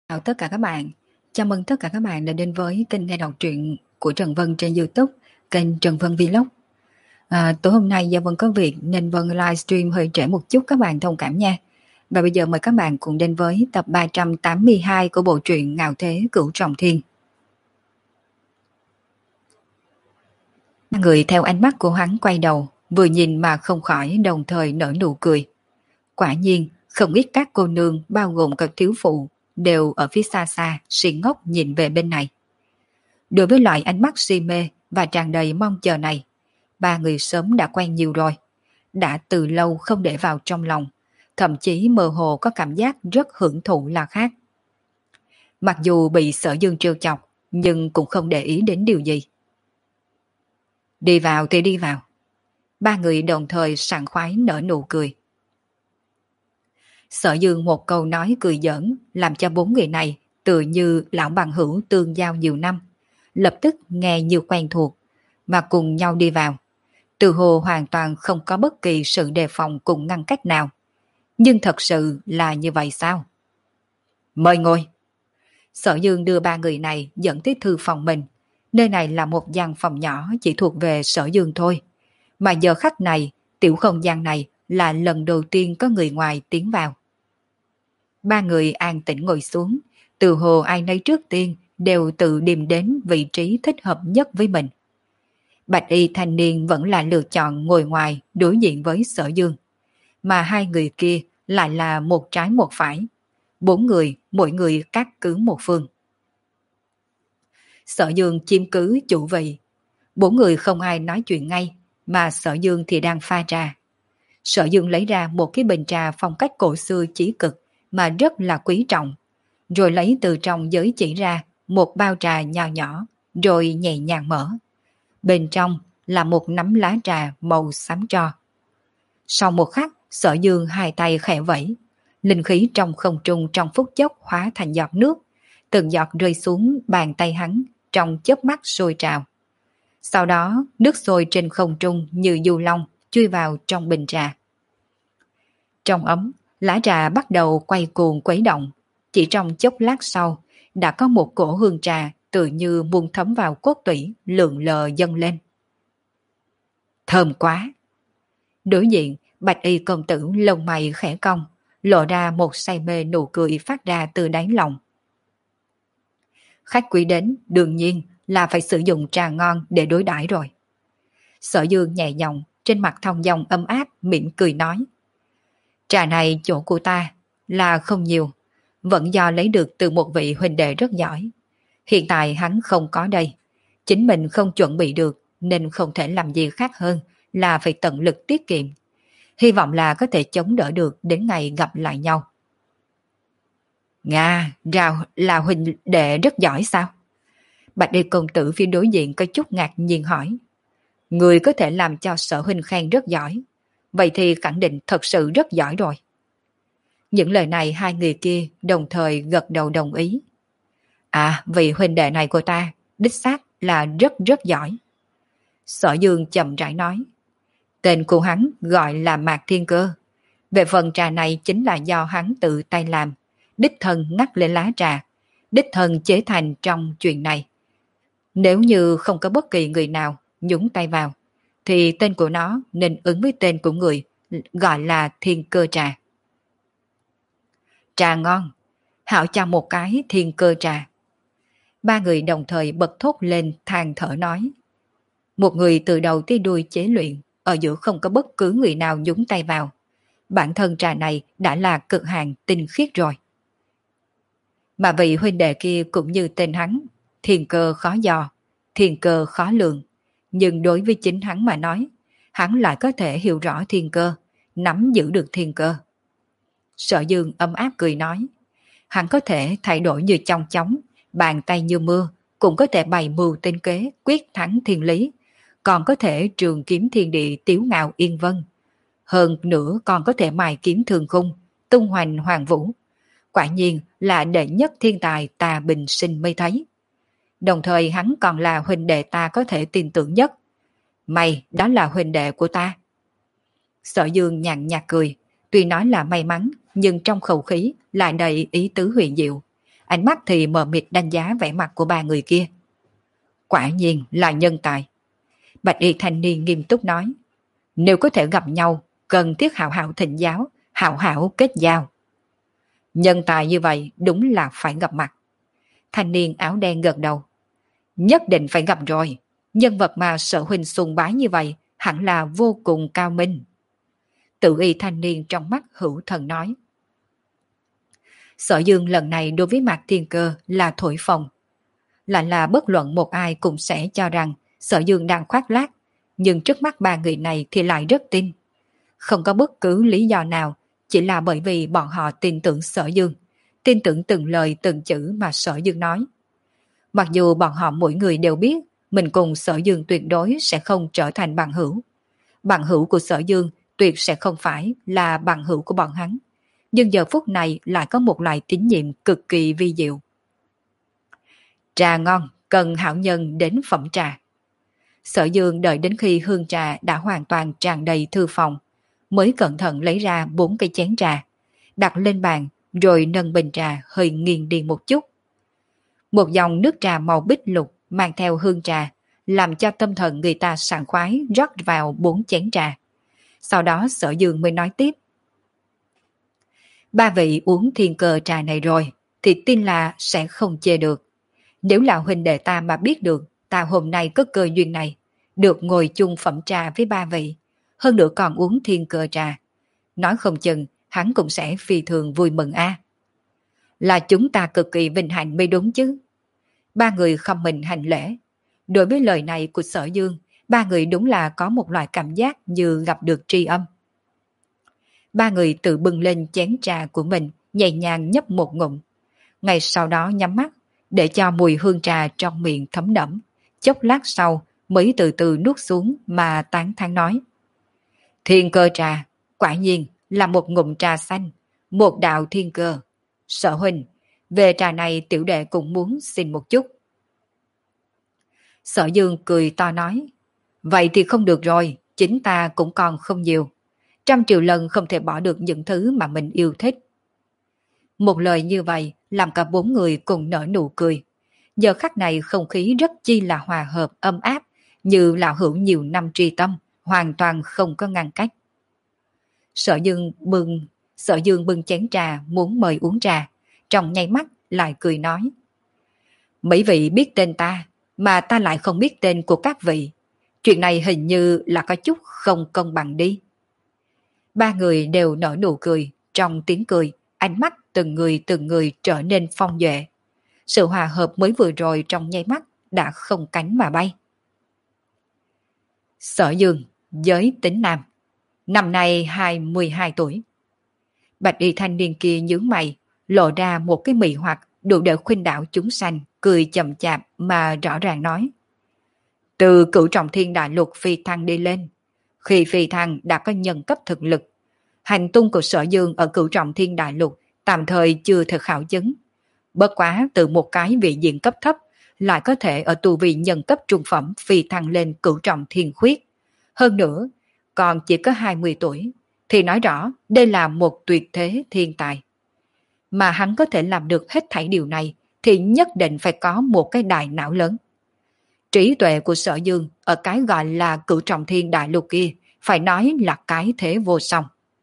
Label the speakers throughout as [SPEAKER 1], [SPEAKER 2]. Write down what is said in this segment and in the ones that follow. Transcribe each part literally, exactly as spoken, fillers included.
[SPEAKER 1] Chào tất cả các bạn. Chào mừng tất cả các bạn đã đến với kênh nghe đọc truyện của Trần Vân trên YouTube, kênh Trần Vân Vlog. À, tối hôm nay do Vân có việc nên Vân livestream hơi trễ một chút, các bạn thông cảm nha. Và bây giờ mời các bạn cùng đến với tập ba trăm tám mươi hai của bộ truyện Ngạo Thế Cửu Trọng Thiên. Người theo ánh mắt của hắn quay đầu, vừa nhìn mà không khỏi đồng thời nở nụ cười. Quả nhiên, không ít các cô nương bao gồm các thiếu phụ đều ở phía xa xa si ngốc nhìn về bên này. Đối với loại ánh mắt si mê và tràn đầy mong chờ này, ba người sớm đã quen nhiều rồi, đã từ lâu không để vào trong lòng, thậm chí mơ hồ có cảm giác rất hưởng thụ là khác. Mặc dù bị Sở Dương trêu chọc, nhưng cũng không để ý đến điều gì. Đi vào thì đi vào. Ba người đồng thời sảng khoái nở nụ cười. Sở Dương một câu nói cười giỡn làm cho bốn người này tự như lão bằng hữu tương giao nhiều năm, lập tức nghe như quen thuộc, mà cùng nhau đi vào. Từ hồ hoàn toàn không có bất kỳ sự đề phòng cùng ngăn cách nào. Nhưng thật sự là như vậy sao? Mời ngồi. Sở Dương đưa ba người này dẫn tới thư phòng mình. Nơi này là một gian phòng nhỏ chỉ thuộc về Sở Dương thôi. Mà giờ khắc này, tiểu không gian này là lần đầu tiên có người ngoài tiến vào. Ba người an tĩnh ngồi xuống, từ hồ ai nấy trước tiên đều tự tìm đến vị trí thích hợp nhất với mình. Bạch y thanh niên vẫn là lựa chọn ngồi ngoài đối diện với Sở Dương, mà hai người kia lại là một trái một phải. Bốn người, mỗi người cát cứ một phương. Sở Dương chiếm cứ chủ vị. Bốn người không ai nói chuyện ngay, mà Sở Dương thì đang pha trà. Sở Dương lấy ra một cái bình trà phong cách cổ xưa chí cực mà rất là quý trọng, rồi lấy từ trong giới chỉ ra một bao trà nhỏ nhỏ, rồi nhẹ nhàng mở. Bên trong là một nắm lá trà màu xám tro. Sau một khắc, Sở Dương hai tay khẽ vẫy, linh khí trong không trung trong phút chốc hóa thành giọt nước, từng giọt rơi xuống bàn tay hắn trong chớp mắt sôi trào. Sau đó, nước sôi trên không trung như du long chui vào trong bình trà. Trong ấm, lá trà bắt đầu quay cuồng quấy động. Chỉ trong chốc lát sau, đã có một cổ hương trà tự như muốn thấm vào cốt tủy lượn lờ dâng lên. Thơm quá! Đối diện, Bạch y công tử lông mày khẽ cong, lộ ra một say mê nụ cười phát ra từ đáy lòng. Khách quý đến, đương nhiên là phải sử dụng trà ngon để đối đãi rồi. Sở Dương nhẹ nhõm, trên mặt thong dong ấm áp, mỉm cười nói. Trà này chỗ của ta là không nhiều, vẫn do lấy được từ một vị huynh đệ rất giỏi. Hiện tại hắn không có đây, chính mình không chuẩn bị được nên không thể làm gì khác hơn là phải tận lực tiết kiệm. Hy vọng là có thể chống đỡ được đến ngày gặp lại nhau. Nga, Rào là huynh đệ rất giỏi sao? Bạch y công tử phía đối diện có chút ngạc nhiên hỏi. Người có thể làm cho Sở huynh khen rất giỏi, vậy thì khẳng định thật sự rất giỏi rồi. Những lời này hai người kia đồng thời gật đầu đồng ý. À, vị huynh đệ này của ta đích xác là rất rất giỏi. Sở Dương chậm rãi nói. Tên của hắn gọi là Mạc Thiên Cơ. Về phần trà này chính là do hắn tự tay làm, đích thân ngắt lên lá trà, đích thân chế thành trong chuyện này. Nếu như không có bất kỳ người nào nhúng tay vào, thì tên của nó nên ứng với tên của người, gọi là Thiên Cơ trà. Trà ngon, hảo cho một cái Thiên Cơ trà. Ba người đồng thời bật thốt lên than thở nói. Một người từ đầu tới đuôi chế luyện, ở giữa không có bất cứ người nào nhúng tay vào. Bản thân trà này đã là cực hạn tinh khiết rồi. Mà vị huynh đệ kia cũng như tên hắn, Thiên Cơ khó dò, Thiên Cơ khó lường. Nhưng đối với chính hắn mà nói, hắn lại có thể hiểu rõ Thiên Cơ, nắm giữ được Thiên Cơ. Sở Dương ấm áp cười nói, hắn có thể thay đổi như trong chóng, bàn tay như mưa, cũng có thể bày mưu tinh kế, quyết thắng thiên lý, còn có thể trường kiếm thiên địa tiếu ngạo yên vân. Hơn nữa còn có thể mài kiếm thường khung, tung hoành hoàng vũ. Quả nhiên là đệ nhất thiên tài ta bình sinh mới thấy. Đồng thời hắn còn là huynh đệ ta có thể tin tưởng nhất. Mày đó là huynh đệ của ta. Sở Dương nhàn nhạt cười, tuy nói là may mắn, nhưng trong khẩu khí lại đầy ý tứ huyền diệu. ánh mắt thì mờ mịt đánh giá vẻ mặt của ba người kia. Quả nhiên là nhân tài. Bạch y thanh niên nghiêm túc nói, nếu có thể gặp nhau, cần thiết hảo hảo thịnh giáo, hảo hảo kết giao. Nhân tài như vậy đúng là phải gặp mặt. Thanh niên áo đen gật đầu. Nhất định phải gặp rồi, nhân vật mà Sở huynh sùng bái như vậy hẳn là vô cùng cao minh. Tự y thanh niên trong mắt hữu thần nói. Sở Dương lần này đối với Mạc Thiên Cơ là thổi phồng. Lại là bất luận một ai cũng sẽ cho rằng Sở Dương đang khoác lác, nhưng trước mắt ba người này thì lại rất tin. Không có bất cứ lý do nào, chỉ là bởi vì bọn họ tin tưởng Sở Dương, tin tưởng từng lời từng chữ mà Sở Dương nói. Mặc dù bọn họ mỗi người đều biết mình cùng Sở Dương tuyệt đối sẽ không trở thành bằng hữu. Bằng hữu của Sở Dương tuyệt sẽ không phải là bằng hữu của bọn hắn. Nhưng giờ phút này lại có một loại tín nhiệm cực kỳ vi diệu. Trà ngon, cần hảo nhân đến phẩm trà. Sở Dương đợi đến khi hương trà đã hoàn toàn tràn đầy thư phòng, mới cẩn thận lấy ra bốn cây chén trà, đặt lên bàn rồi nâng bình trà hơi nghiêng đi một chút. Một dòng nước trà màu bích lục mang theo hương trà, làm cho tâm thần người ta sảng khoái rót vào bốn chén trà. Sau đó Sở Dương mới nói tiếp. Ba vị uống thiên cơ trà này rồi, thì tin là sẽ không chê được. Nếu là huynh đệ ta mà biết được ta hôm nay có cơ duyên này, được ngồi chung phẩm trà với ba vị, hơn nữa còn uống thiên cơ trà, nói không chừng hắn cũng sẽ phi thường vui mừng a. Là chúng ta cực kỳ vinh hạnh mới đúng chứ. Ba người không mình hành lễ. Đối với lời này của Sở Dương, ba người đúng là có một loại cảm giác như gặp được tri âm. Ba người tự bưng lên chén trà của mình, nhẹ nhàng nhấp một ngụm. Ngay sau đó nhắm mắt, để cho mùi hương trà trong miệng thấm đẫm. Chốc lát sau mới từ từ nuốt xuống mà tán thán nói. Thiên cơ trà, quả nhiên là một ngụm trà xanh, một đạo thiên cơ. Sở huynh, về trà này tiểu đệ cũng muốn xin một chút. Sở Dương cười to nói. Vậy thì không được rồi, chính ta cũng còn không nhiều. Trăm triệu lần không thể bỏ được những thứ mà mình yêu thích. Một lời như vậy làm cả bốn người cùng nở nụ cười. Giờ khắc này không khí rất chi là hòa hợp ấm áp, như lão hữu nhiều năm tri tâm, hoàn toàn không có ngăn cách. Sở Dương bưng, Sở Dương bưng chén trà muốn mời uống trà, trong nháy mắt lại cười nói. Mấy vị biết tên ta, mà ta lại không biết tên của các vị. Chuyện này hình như là có chút không công bằng đi. Ba người đều nở nụ cười, trong tiếng cười, ánh mắt từng người từng người trở nên phong duệ. Sự hòa hợp mới vừa rồi trong nháy mắt đã không cánh mà bay. Sở Dương, giới tính nam, năm nay hai mươi hai tuổi. Bạch y thanh niên kia nhướng mày, lộ ra một cái mị hoặc đủ để khuynh đảo chúng sanh, cười chậm chạp mà rõ ràng nói. Từ cửu trọng thiên đại lục phi thăng đi lên, khi phi thăng đã có nhân cấp thực lực. Hành tung của Sở Dương ở cửu trọng thiên đại lục tạm thời chưa thực khảo chứng. Bất quá từ một cái vị diện cấp thấp lại có thể ở tu vị nhân cấp trung phẩm phi thăng lên cửu trọng thiên khuyết. Hơn nữa, còn chỉ có hai mươi tuổi, thì nói rõ đây là một tuyệt thế thiên tài. Mà hắn có thể làm được hết thảy điều này thì nhất định phải có một cái đại não lớn. Trí tuệ của Sở Dương ở cái gọi là cửu trọng thiên đại lục kia phải nói là cái thế vô song.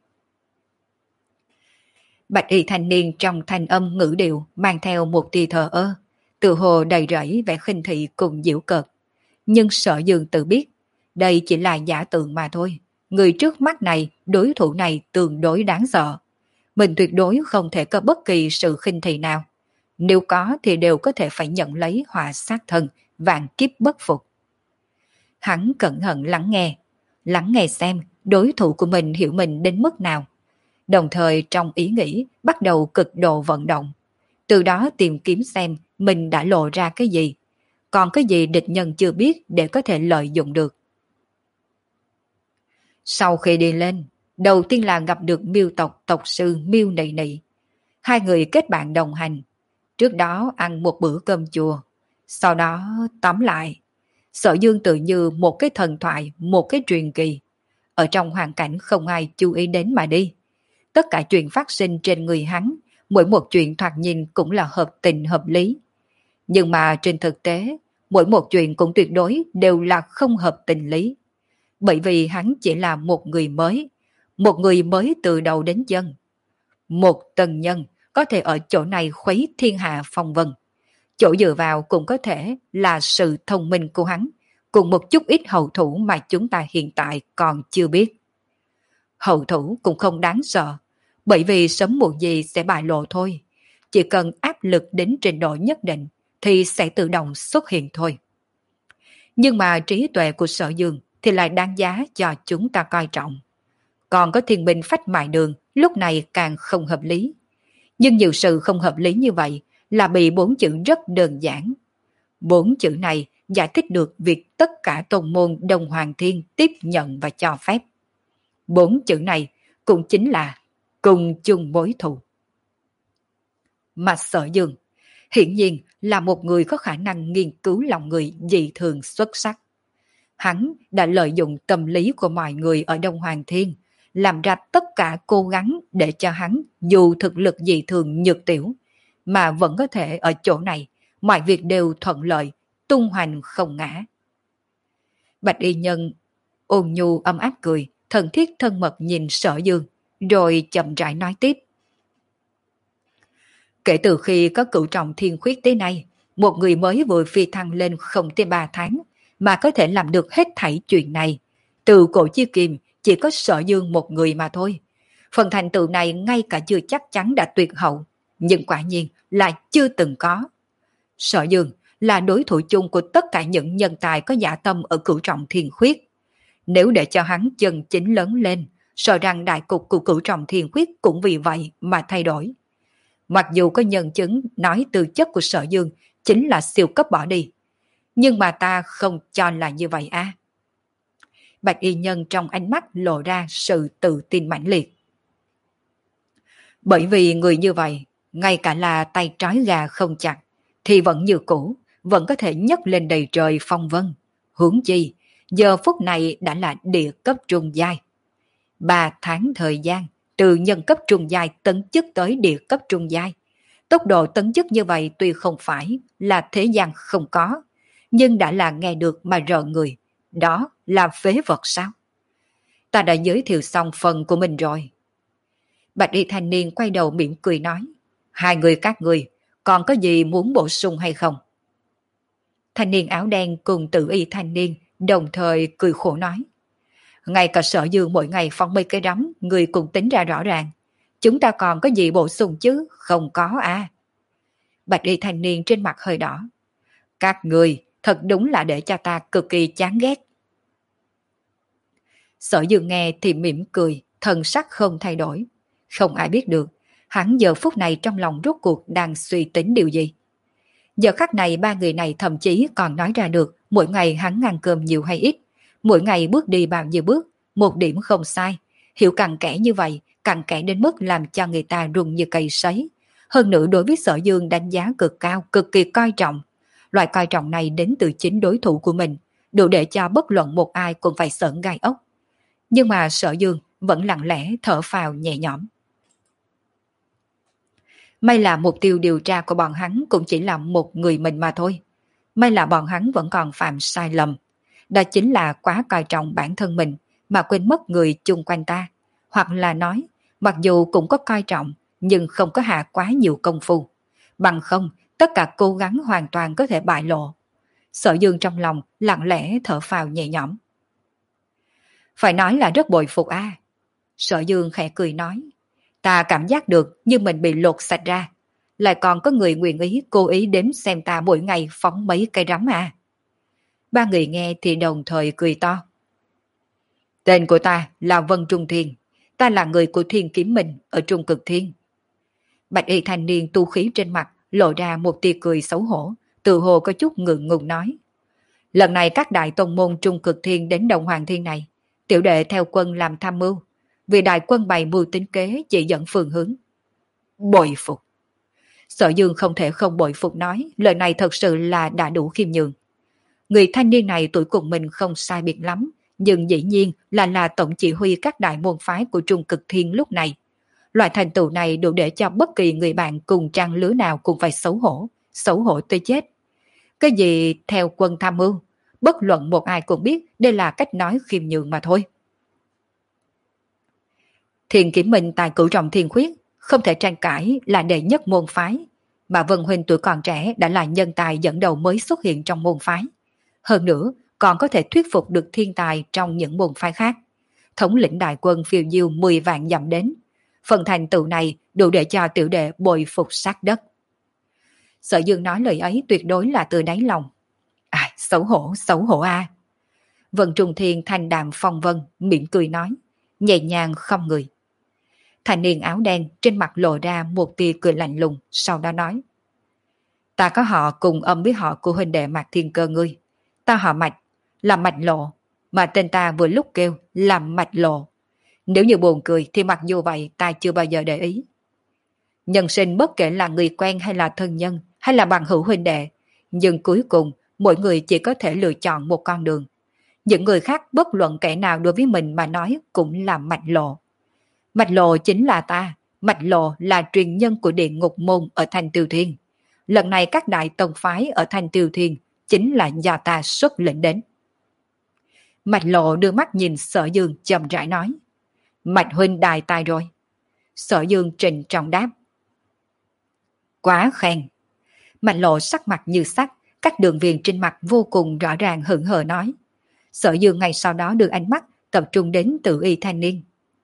[SPEAKER 1] Bạch y thanh niên trong thanh âm ngữ điệu mang theo một tia thờ ơ, tự hồ đầy rẫy vẻ khinh thị cùng giễu cợt. Nhưng Sở Dương tự biết, đây chỉ là giả tượng mà thôi. Người trước mắt này, đối thủ này tương đối đáng sợ. Mình tuyệt đối không thể có bất kỳ sự khinh thị nào. Nếu có thì đều có thể phải nhận lấy họa sát thân, vạn kiếp bất phục. Hắn cẩn thận lắng nghe, lắng nghe xem đối thủ của mình hiểu mình đến mức nào. Đồng thời trong ý nghĩ bắt đầu cực độ vận động. Từ đó tìm kiếm xem mình đã lộ ra cái gì. Còn cái gì địch nhân chưa biết để có thể lợi dụng được. Sau khi đi lên, đầu tiên là gặp được Miêu tộc tộc sư Miêu Nị Nị. Hai người kết bạn đồng hành. Trước đó ăn một bữa cơm chùa. Sau đó tóm lại, Sở Dương tự như một cái thần thoại, một cái truyền kỳ. Ở trong hoàn cảnh không ai chú ý đến mà đi. Tất cả chuyện phát sinh trên người hắn, mỗi một chuyện thoạt nhìn cũng là hợp tình hợp lý. Nhưng mà trên thực tế, mỗi một chuyện cũng tuyệt đối đều là không hợp tình lý. Bởi vì hắn chỉ là một người mới, một người mới từ đầu đến chân. Một tần nhân có thể ở chỗ này khuấy thiên hạ phong vân. Chỗ dựa vào cũng có thể là sự thông minh của hắn, cùng một chút ít hậu thủ mà chúng ta hiện tại còn chưa biết. Hậu thủ cũng không đáng sợ, bởi vì sớm muộn gì sẽ bại lộ thôi. Chỉ cần áp lực đến trình độ nhất định thì sẽ tự động xuất hiện thôi. Nhưng mà trí tuệ của Sở Dương thì lại đáng giá cho chúng ta coi trọng. Còn có thiên binh phách mại đường lúc này càng không hợp lý. Nhưng nhiều sự không hợp lý như vậy là bị bốn chữ rất đơn giản. Bốn chữ này giải thích được việc tất cả tôn môn Đông Hoàng Thiên tiếp nhận và cho phép. Bốn chữ này cũng chính là cùng chung mối thù. Mà Sở Dương hiển nhiên là một người có khả năng nghiên cứu lòng người dị thường xuất sắc. Hắn đã lợi dụng tâm lý của mọi người ở Đông Hoàng Thiên, làm ra tất cả cố gắng để cho hắn dù thực lực dị thường nhược tiểu, mà vẫn có thể ở chỗ này, mọi việc đều thuận lợi, tung hoành không ngã. Bạch Y Nhân ôn nhu ấm áp cười, thân thiết thân mật nhìn Sở Dương, rồi chậm rãi nói tiếp. Kể từ khi có cửu trọng thiên khuyết tới nay, một người mới vừa phi thăng lên không tới ba tháng, mà có thể làm được hết thảy chuyện này. Từ cổ chi kim, chỉ có Sở Dương một người mà thôi. Phần thành tựu này ngay cả chưa chắc chắn đã tuyệt hậu, nhưng quả nhiên là chưa từng có. Sở Dương là đối thủ chung của tất cả những nhân tài có dạ tâm ở cửu trọng thiên khuyết. Nếu để cho hắn chân chính lớn lên, sợ rằng đại cục của cửu trọng thiên khuyết cũng vì vậy mà thay đổi. Mặc dù có nhân chứng nói tư chất của Sở Dương chính là siêu cấp bỏ đi, nhưng mà ta không cho là như vậy a. À. Bạch Y Nhân trong ánh mắt lộ ra sự tự tin mãnh liệt. Bởi vì người như vậy, ngay cả là tay trói gà không chặt, thì vẫn như cũ, vẫn có thể nhấc lên đầy trời phong vân. Huống chi, giờ phút này đã là địa cấp trung giai. Ba tháng thời gian, từ nhân cấp trung giai tấn chức tới địa cấp trung giai. Tốc độ tấn chức như vậy tuy không phải là thế gian không có, nhưng đã là nghe được mà rợn người. Đó là phế vật sao? Ta đã giới thiệu xong phần của mình rồi. Bạch Y thanh niên quay đầu mỉm cười nói, hai người các người còn có gì muốn bổ sung hay không? Thanh niên áo đen cùng Tử Y thanh niên đồng thời cười khổ nói, ngay cả Sở Dương mỗi ngày phóng mấy cái rắm, người cùng tính ra rõ ràng. Chúng ta còn có gì bổ sung chứ? Không có à. Bạch Y thanh niên trên mặt hơi đỏ. Các người thật đúng là để cho ta cực kỳ chán ghét. Sở Dương nghe thì mỉm cười, thần sắc không thay đổi. Không ai biết được, hắn giờ phút này trong lòng rốt cuộc đang suy tính điều gì. Giờ khắc này ba người này thậm chí còn nói ra được mỗi ngày hắn ăn cơm nhiều hay ít, mỗi ngày bước đi bao nhiêu bước, một điểm không sai. Hiểu cặn kẽ như vậy, cặn kẽ đến mức làm cho người ta run như cây sấy. Hơn nữa đối với Sở Dương đánh giá cực cao, cực kỳ coi trọng. Loại coi trọng này đến từ chính đối thủ của mình, đủ để cho bất luận một ai cũng phải sởn gai ốc. Nhưng mà Sở Dương vẫn lặng lẽ thở phào nhẹ nhõm. May là mục tiêu điều tra của bọn hắn cũng chỉ là một người mình mà thôi. May là bọn hắn vẫn còn phạm sai lầm. Đó chính là quá coi trọng bản thân mình mà quên mất người chung quanh ta. Hoặc là nói, mặc dù cũng có coi trọng nhưng không có hạ quá nhiều công phu. Bằng không, tất cả cố gắng hoàn toàn có thể bại lộ. Sở Dương trong lòng lặng lẽ thở phào nhẹ nhõm. Phải nói là rất bội phục a. À. Sở Dương khẽ cười nói, ta cảm giác được như mình bị lột sạch ra. Lại còn có người nguyện ý cố ý đếm xem ta mỗi ngày phóng mấy cây rắm à. Ba người nghe thì đồng thời cười to. Tên của ta là Vân Trung Thiên. Ta là người của Thiên Kiếm Minh ở Trung Cực Thiên. Bạch Y thanh niên tu khí trên mặt lộ ra một tia cười xấu hổ, tự hồ có chút ngượng ngùng nói. Lần này các đại tông môn Trung Cực Thiên đến Đông Hoàng Thiên này, tiểu đệ theo quân làm tham mưu, vì đại quân bày mưu tính kế chỉ dẫn phương hướng. Bội phục. Sở Dương không thể không bội phục nói, lời này thật sự là đã đủ khiêm nhường. Người thanh niên này tuổi cùng mình không sai biệt lắm, nhưng dĩ nhiên là là tổng chỉ huy các đại môn phái của Trung Cực Thiên lúc này. Loại thành tựu này đủ để cho bất kỳ người bạn cùng trang lứa nào cũng phải xấu hổ, xấu hổ tới chết. Cái gì theo quân tham mưu, bất luận một ai cũng biết đây là cách nói khiêm nhường mà thôi. Thiền Kiểm Minh tại cửu trọng thiên khuyết, không thể tranh cãi là đệ nhất môn phái, mà Vân Huynh tuổi còn trẻ đã là nhân tài dẫn đầu mới xuất hiện trong môn phái. Hơn nữa, còn có thể thuyết phục được thiên tài trong những môn phái khác. Thống lĩnh đại quân phiêu diêu mười vạn dặm đến. Phần thành tựu này đủ để cho tiểu đệ bội phục sát đất. Sở Dương nói lời ấy tuyệt đối là từ đáy lòng. À, xấu hổ, xấu hổ a. À. Vân Trung Thiên thanh đạm phong vân, mỉm cười nói, nhẹ nhàng không người. Thanh niên áo đen trên mặt lộ ra một tia cười lạnh lùng, sau đó nói. Ta có họ cùng âm với họ của huynh đệ Mạc Thiên Cơ ngươi. Ta họ Mạch, là Mạch Lộ, mà tên ta vừa lúc kêu là Mạch Lộ. Nếu như buồn cười thì mặc dù vậy ta chưa bao giờ để ý. Nhân sinh bất kể là người quen hay là thân nhân, hay là bằng hữu huynh đệ, nhưng cuối cùng mỗi người chỉ có thể lựa chọn một con đường. Những người khác bất luận kẻ nào đối với mình mà nói cũng là Mạch Lộ. Mạch Lộ chính là ta, Mạch Lộ là truyền nhân của địa ngục môn ở Thành Tiêu Thiên. Lần này các đại tông phái ở Thành Tiêu Thiên chính là do ta xuất lĩnh đến. Mạch Lộ đưa mắt nhìn Sở Dương chậm rãi nói. Mạch huynh đại tài rồi. Sở Dương trình trọng đáp. Quá khen. Mạch Lộ sắc mặt như sắt, các đường viền trên mặt vô cùng rõ ràng hững hờ nói. Sở Dương ngay sau đó đưa ánh mắt tập trung đến Tử Y thanh niên.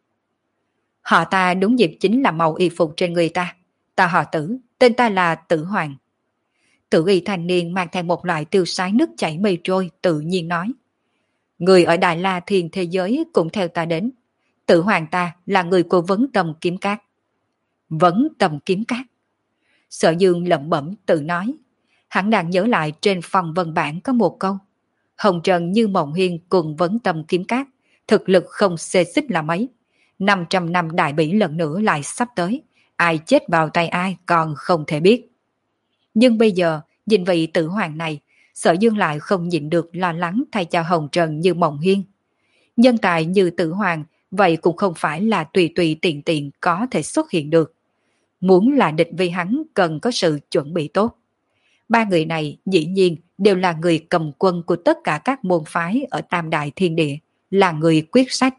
[SPEAKER 1] Họ ta đúng dịp chính là màu y phục trên người ta. Ta họ Tử, tên ta là Tử Hoàng. Tử Y thanh niên mang theo một loại tiêu sái nước chảy mây trôi, tự nhiên nói. Người ở Đại La Thiên thế giới cũng theo ta đến. Tử Hoàng ta là người của Vấn Tâm Kiếm Cát. Vấn Tâm Kiếm Cát. Sở Dương lẩm bẩm tự nói. Hắn đang nhớ lại trên phong vân bản có một câu. Hồng Trần Như Mộng Hiên cùng Vấn Tâm Kiếm Cát, thực lực không xê xích là mấy. năm trăm năm đại bỉ lần nữa lại sắp tới. Ai chết vào tay ai còn không thể biết. Nhưng bây giờ, nhìn vị Tử Hoàng này, Sở Dương lại không nhịn được lo lắng thay cho Hồng Trần Như Mộng Hiên. Nhân tài như Tử Hoàng, vậy cũng không phải là tùy tùy tiện tiện có thể xuất hiện được. Muốn là địch với hắn cần có sự chuẩn bị tốt. Ba người này dĩ nhiên đều là người cầm quân của tất cả các môn phái ở Tam Đại Thiên Địa, là người quyết sách.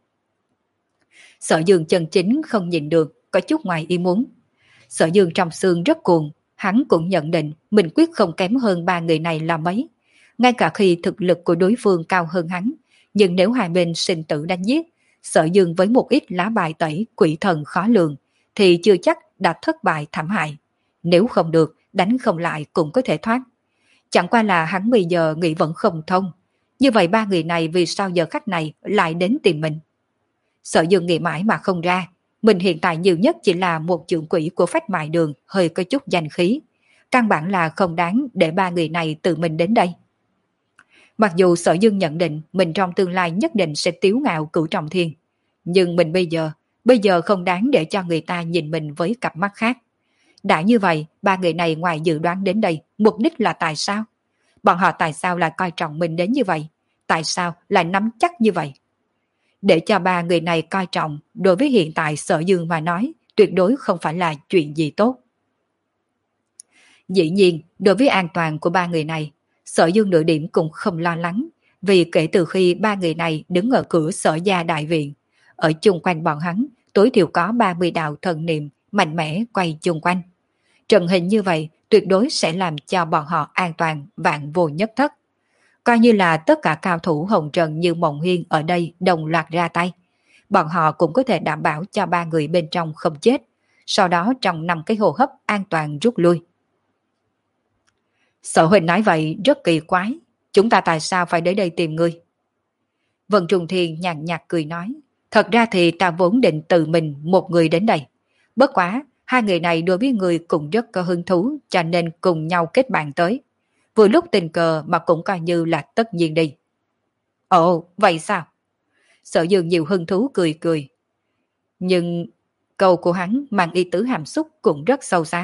[SPEAKER 1] Sở Dương chân chính không nhìn được, có chút ngoài ý muốn. Sở Dương trong xương rất cuồng, hắn cũng nhận định mình quyết không kém hơn ba người này là mấy. Ngay cả khi thực lực của đối phương cao hơn hắn, nhưng nếu hai bên sinh tử đánh giết, Sở Dương với một ít lá bài tẩy quỷ thần khó lường, thì chưa chắc đã thất bại thảm hại. Nếu không được, đánh không lại cũng có thể thoát. Chẳng qua là hắn bây giờ nghĩ vẫn không thông. Như vậy ba người này vì sao giờ khắc này lại đến tìm mình? Sở Dương nghĩ mãi mà không ra. Mình hiện tại nhiều nhất chỉ là một trưởng quỹ của Phách Mại Đường, hơi có chút danh khí. Căn bản là không đáng để ba người này tự mình đến đây. Mặc dù Sở Dương nhận định mình trong tương lai nhất định sẽ tiếu ngạo cửu trọng thiên. Nhưng mình bây giờ, bây giờ không đáng để cho người ta nhìn mình với cặp mắt khác. Đã như vậy, ba người này ngoài dự đoán đến đây, mục đích là tại sao? Bọn họ tại sao lại coi trọng mình đến như vậy? Tại sao lại nắm chắc như vậy? Để cho ba người này coi trọng, đối với hiện tại Sở Dương mà nói, tuyệt đối không phải là chuyện gì tốt. Dĩ nhiên, đối với an toàn của ba người này, Sở Dương nửa điểm cũng không lo lắng, vì kể từ khi ba người này đứng ở cửa Sở gia đại viện, ở chung quanh bọn hắn, tối thiểu có ba mươi đạo thần niệm mạnh mẽ quay chung quanh. Trận hình như vậy tuyệt đối sẽ làm cho bọn họ an toàn vạn vô nhất thất. Coi như là tất cả cao thủ Hồng Trần Như Mộng Hiên ở đây đồng loạt ra tay. Bọn họ cũng có thể đảm bảo cho ba người bên trong không chết, sau đó trong năm cái hô hấp an toàn rút lui. Sở huynh nói vậy rất kỳ quái, chúng ta tại sao phải đến đây tìm ngươi? Vân Trung Thiên nhàn nhạt cười nói, thật ra thì ta vốn định tự mình một người đến đây. Bất quá, hai người này đối với người cũng rất có hứng thú cho nên cùng nhau kết bạn tới. Vừa lúc tình cờ mà cũng coi như là tất nhiên đi. Ồ, vậy sao? Sở Dương nhiều hứng thú cười cười. Nhưng câu của hắn mang ý tứ hàm xúc cũng rất sâu xa.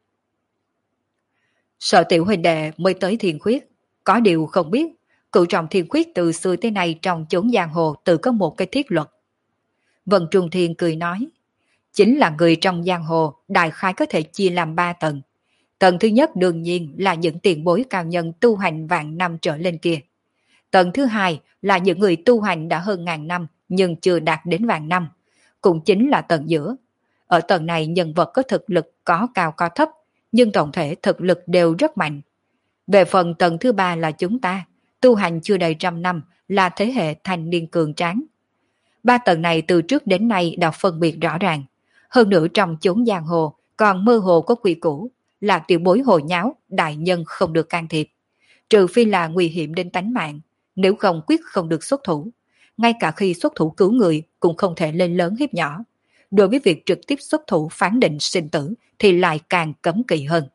[SPEAKER 1] Sở tiểu huynh đệ mới tới Thiên Khuyết, có điều không biết, cựu trọng Thiên Khuyết từ xưa tới nay trong chốn giang hồ tự có một cái thiết luật. Vân Trung Thiên cười nói, Chính là người trong giang hồ đại khái có thể chia làm ba tầng. Tầng thứ nhất đương nhiên là những tiền bối cao nhân tu hành vạn năm trở lên kia. Tầng thứ hai là những người tu hành đã hơn ngàn năm nhưng chưa đạt đến vạn năm, cũng chính là tầng giữa. Ở tầng này nhân vật có thực lực có cao có thấp, nhưng tổng thể thực lực đều rất mạnh. Về phần tầng thứ ba là chúng ta, tu hành chưa đầy trăm năm, là thế hệ thanh niên cường tráng. Ba tầng này từ trước đến nay đã phân biệt rõ ràng. Hơn nữa trong chốn giang hồ còn mơ hồ có quy củ, là tiểu bối hồ nháo, đại nhân không được can thiệp. Trừ phi là nguy hiểm đến tánh mạng, nếu không quyết không được xuất thủ. Ngay cả khi xuất thủ cứu người cũng không thể lên lớn hiếp nhỏ. Đối với việc trực tiếp xuất thủ phán định sinh tử thì lại càng cấm kỵ hơn.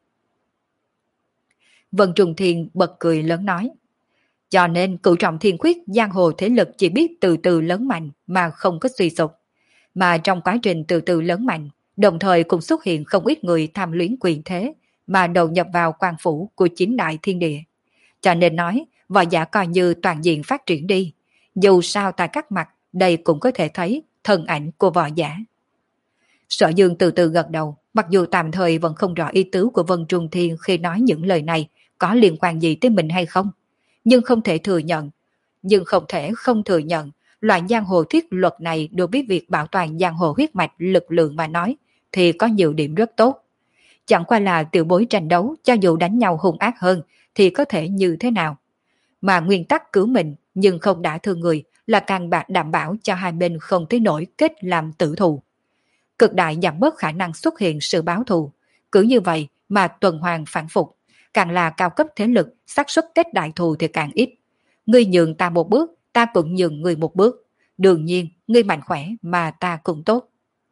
[SPEAKER 1] Vân Trùng Thiên bật cười lớn nói. Cho nên cửu trọng thiên khuyết giang hồ thế lực chỉ biết từ từ lớn mạnh mà không có suy sụp. Mà trong quá trình từ từ lớn mạnh, đồng thời cũng xuất hiện không ít người tham luyến quyền thế mà đầu nhập vào quan phủ của chính đại thiên địa. Cho nên nói, võ giả coi như toàn diện phát triển đi. Dù sao tại các mặt, đây cũng có thể thấy thân ảnh của võ giả. Sở Dương từ từ gật đầu, mặc dù tạm thời vẫn không rõ ý tứ của Vân Trung Thiên khi nói những lời này có liên quan gì tới mình hay không. Nhưng không thể thừa nhận, nhưng không thể không thừa nhận, loại giang hồ thiết luật này đối với việc bảo toàn giang hồ huyết mạch lực lượng mà nói, thì có nhiều điểm rất tốt. Chẳng qua là tiểu bối tranh đấu, cho dù đánh nhau hung ác hơn, thì có thể như thế nào. Mà nguyên tắc cứu mình, nhưng không đả thương người, là càng đảm bảo cho hai bên không tới nổi kết làm tử thù. Cực đại giảm bớt khả năng xuất hiện sự báo thù. Cứ như vậy mà tuần hoàn phản phục, càng là cao cấp thế lực, xác suất kết đại thù thì càng ít. Ngươi nhường ta một bước, ta cũng nhường ngươi một bước. Đương nhiên, ngươi mạnh khỏe mà ta cũng tốt.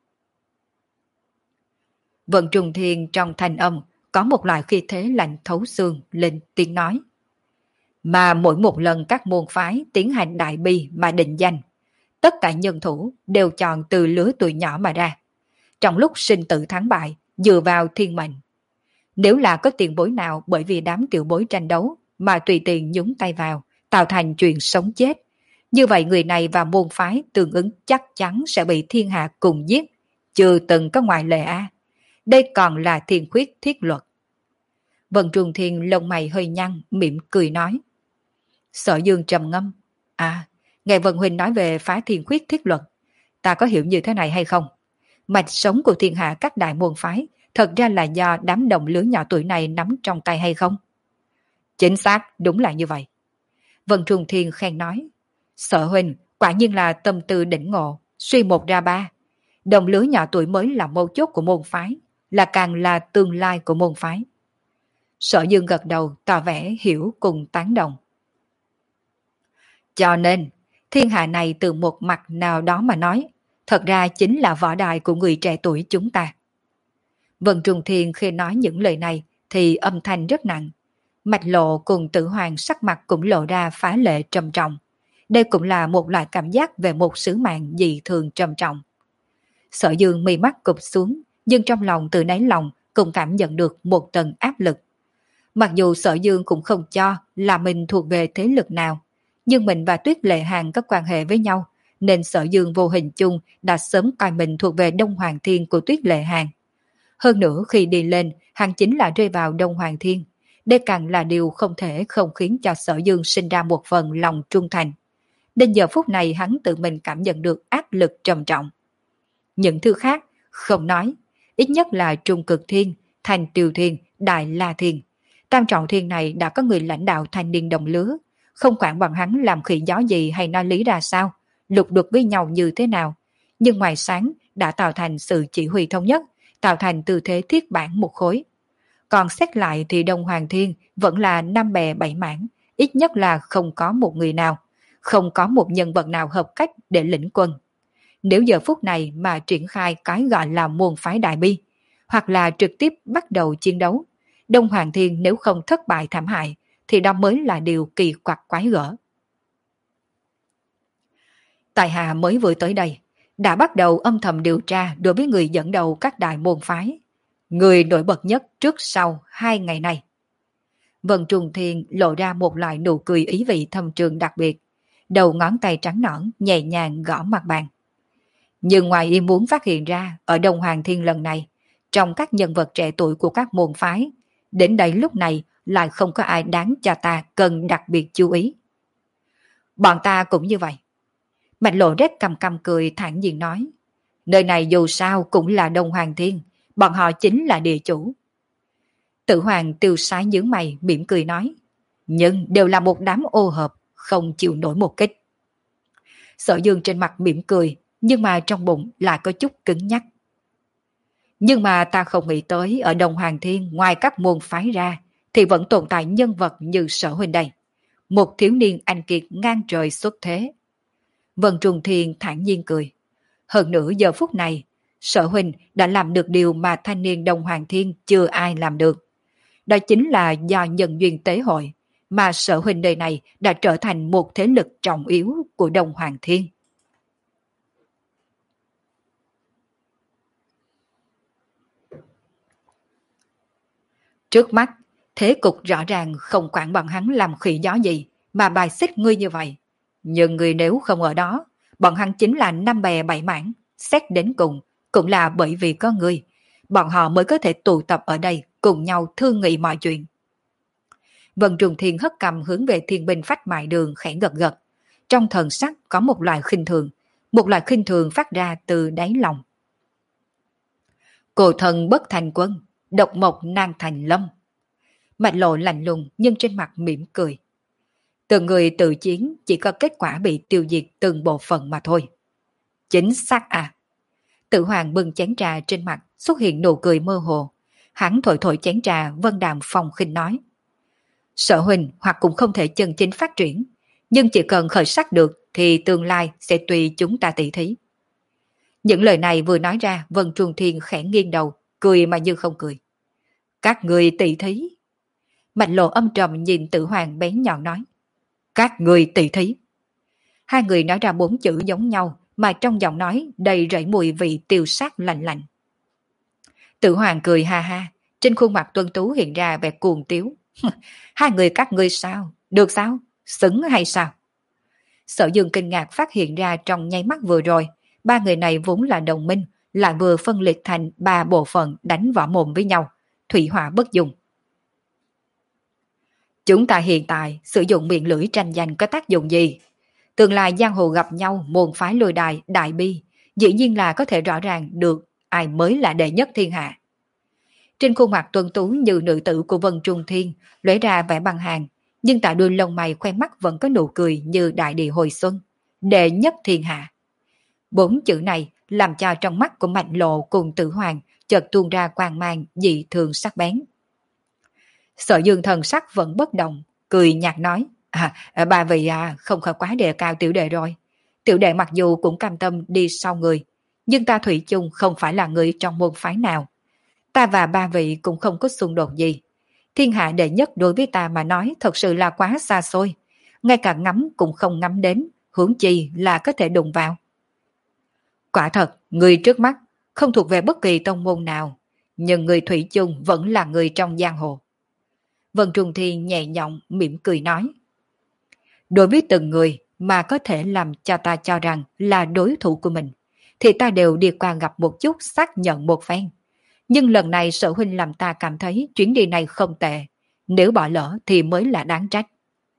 [SPEAKER 1] Vận Trùng Thiên trong thanh âm có một loại khí thế lạnh thấu xương lên tiếng nói. Mà mỗi một lần các môn phái tiến hành đại bi mà định danh, tất cả nhân thủ đều chọn từ lứa tuổi nhỏ mà ra. Trong lúc sinh tử thắng bại, dựa vào thiên mệnh. Nếu là có tiền bối nào bởi vì đám tiểu bối tranh đấu mà tùy tiện nhúng tay vào, tạo thành chuyện sống chết, như vậy người này và môn phái tương ứng chắc chắn sẽ bị thiên hạ cùng giết, chưa từng có ngoại lệ a. Đây còn là thiên khuyết thiết luật. Vân Trung Thiên lông mày hơi nhăn, mỉm cười nói. Sở Dương trầm ngâm. À, nghe Vân Huynh nói về phá thiên khuyết thiết luật, ta có hiểu như thế này hay không? Mạch sống của thiên hạ các đại môn phái thật ra là do đám đồng lứa nhỏ tuổi này nắm trong tay hay không? Chính xác, đúng là như vậy. Vân Trung Thiên khen nói. Sở Huynh, quả nhiên là tâm tư đỉnh ngộ, suy một ra ba. Đồng lứa nhỏ tuổi mới là mấu chốt của môn phái, là càng là tương lai của môn phái. Sở Dương gật đầu tỏ vẻ hiểu cùng tán đồng. Cho nên, thiên hạ này từ một mặt nào đó mà nói, thật ra chính là võ đài của người trẻ tuổi chúng ta. Vân Trung Thiên khi nói những lời này thì âm thanh rất nặng. Mạch Lộ cùng Tử Hoàng sắc mặt cũng lộ ra phá lệ trầm trọng. Đây cũng là một loại cảm giác về một sứ mạng dị thường trầm trọng. Sở Dương mi mắt cụp xuống, nhưng trong lòng từ đáy lòng cũng cảm nhận được một tầng áp lực. Mặc dù Sở Dương cũng không cho là mình thuộc về thế lực nào, nhưng mình và Tuyết Lệ Hàn có quan hệ với nhau, nên Sở Dương vô hình chung đã sớm coi mình thuộc về Đông Hoàng Thiên của Tuyết Lệ Hàn. Hơn nữa khi đi lên, hắn chính là rơi vào Đông Hoàng Thiên. Đây càng là điều không thể không khiến cho Sở Dương sinh ra một phần lòng trung thành. Đến giờ phút này hắn tự mình cảm nhận được áp lực trầm trọng. Những thứ khác, không nói, ít nhất là Trung Cực Thiên, Thành Tiều Thiên, Đại La Thiên. Tam trọng thiên này đã có người lãnh đạo thanh niên đồng lứa, không quản bọn hắn làm khỉ gió gì hay nói lý ra sao, lục đục với nhau như thế nào. Nhưng ngoài sáng đã tạo thành sự chỉ huy thống nhất, tạo thành tư thế thiết bản một khối. Còn xét lại thì Đông Hoàng Thiên vẫn là năm bè bảy mảng, ít nhất là không có một người nào, không có một nhân vật nào hợp cách để lĩnh quân. Nếu giờ phút này mà triển khai cái gọi là môn phái đại bi, hoặc là trực tiếp bắt đầu chiến đấu, Đông Hoàng Thiên nếu không thất bại thảm hại, thì đó mới là điều kỳ quặc quái gở. Tài hạ mới vừa tới đây, đã bắt đầu âm thầm điều tra đối với người dẫn đầu các đại môn phái. Người nổi bật nhất trước sau hai ngày này. Vân Trung Thiên lộ ra một loại nụ cười ý vị thâm trường đặc biệt, đầu ngón tay trắng nõn nhẹ nhàng gõ mặt bàn. Nhưng ngoài ý muốn phát hiện ra ở Đông Hoàng Thiên lần này, trong các nhân vật trẻ tuổi của các môn phái, đến đây lúc này lại không có ai đáng cho ta cần đặc biệt chú ý. Bọn ta cũng như vậy. Mạch Lộ Rét cầm cầm cười thản nhiên nói, nơi này dù sao cũng là Đông Hoàng Thiên, bọn họ chính là địa chủ. Tử Hoàng tiêu sái nhướng mày mỉm cười nói, nhưng đều là một đám ô hợp, không chịu nổi một kích. Sở Dương trên mặt mỉm cười, nhưng mà trong bụng lại có chút cứng nhắc. Nhưng mà ta không nghĩ tới ở Đông Hoàng Thiên ngoài các môn phái ra thì vẫn tồn tại nhân vật như Sở huynh đây. Một thiếu niên anh kiệt ngang trời xuất thế. Vân Trùng Thiên thản nhiên cười. Hơn nữa giờ phút này, Sở huynh đã làm được điều mà thanh niên Đông Hoàng Thiên chưa ai làm được. Đó chính là do nhân duyên tế hội mà Sở huynh đời này đã trở thành một thế lực trọng yếu của Đông Hoàng Thiên. Trước mắt, thế cục rõ ràng không quản bọn hắn làm khỉ gió gì mà bài xích ngươi như vậy. Nhưng ngươi nếu không ở đó, bọn hắn chính là năm bè bảy mảng, xét đến cùng, cũng là bởi vì có ngươi. Bọn họ mới có thể tụ tập ở đây cùng nhau thương nghị mọi chuyện. Vân Trùng Thiên hất cầm hướng về thiên binh phách mại đường khẽ gật gật. Trong thần sắc có một loại khinh thường, một loại khinh thường phát ra từ đáy lòng. Cổ thần bất thành quân, độc mộc nan thành lâm. Mạch Lộ lạnh lùng nhưng trên mặt mỉm cười. Từng người tự chiến chỉ có kết quả bị tiêu diệt từng bộ phận mà thôi. Chính xác à. Tử Hoàng bưng chén trà trên mặt xuất hiện nụ cười mơ hồ. Hắn thổi thổi chén trà vân đàm phong khinh nói. Sở huynh hoặc cũng không thể chân chính phát triển, nhưng chỉ cần khởi sắc được thì tương lai sẽ tùy chúng ta tỷ thí. Những lời này vừa nói ra, Vân Trung Thiên khẽ nghiêng đầu, cười mà như không cười. Các người tỷ thí. Mạch Lộ âm trầm nhìn Tử Hoàng bén nhọn nói. Các người tỷ thí. Hai người nói ra bốn chữ giống nhau mà trong giọng nói đầy rẫy mùi vị tiêu sát lạnh lạnh. Tử Hoàng cười ha ha, trên khuôn mặt tuân tú hiện ra vẻ cuồng tiếu. Hai người các ngươi sao? Được sao? Xứng hay sao? Sở Dương kinh ngạc phát hiện ra trong nháy mắt vừa rồi, ba người này vốn là đồng minh, lại vừa phân liệt thành ba bộ phận đánh võ mồm với nhau, thủy hỏa bất dung. Chúng ta hiện tại sử dụng miệng lưỡi tranh giành có tác dụng gì? Tương lai giang hồ gặp nhau môn phái lôi đài, đại bi, dĩ nhiên là có thể rõ ràng được ai mới là đệ nhất thiên hạ. Trên khuôn mặt tuân tú như nữ tử của Vân Trung Thiên lóe ra vẻ băng hàng, nhưng tại đuôi lông mày khoe mắt vẫn có nụ cười như đại địa hồi xuân. Đệ nhất thiên hạ. Bốn chữ này làm cho trong mắt của Mạnh Lộ cùng Tử Hoàng chợt tuôn ra quang mang dị thường sắc bén. Sở Dương thần sắc vẫn bất động, cười nhạt nói, à, bà vị à, không khỏi quá đề cao tiểu đệ rồi. Tiểu đệ mặc dù cũng cam tâm đi sau người, nhưng ta thủy chung không phải là người trong môn phái nào. Ta và ba vị cũng không có xung đột gì. Thiên hạ đệ nhất đối với ta mà nói thật sự là quá xa xôi. Ngay cả ngắm cũng không ngắm đến, huống chi là có thể đụng vào. Quả thật, người trước mắt không thuộc về bất kỳ tông môn nào, nhưng người thủy chung vẫn là người trong giang hồ. Vân Trung Thiên nhẹ nhõm mỉm cười nói. Đối với từng người mà có thể làm cho ta cho rằng là đối thủ của mình, thì ta đều đi qua gặp một chút xác nhận một phen. Nhưng lần này Sở huynh làm ta cảm thấy chuyến đi này không tệ, nếu bỏ lỡ thì mới là đáng trách.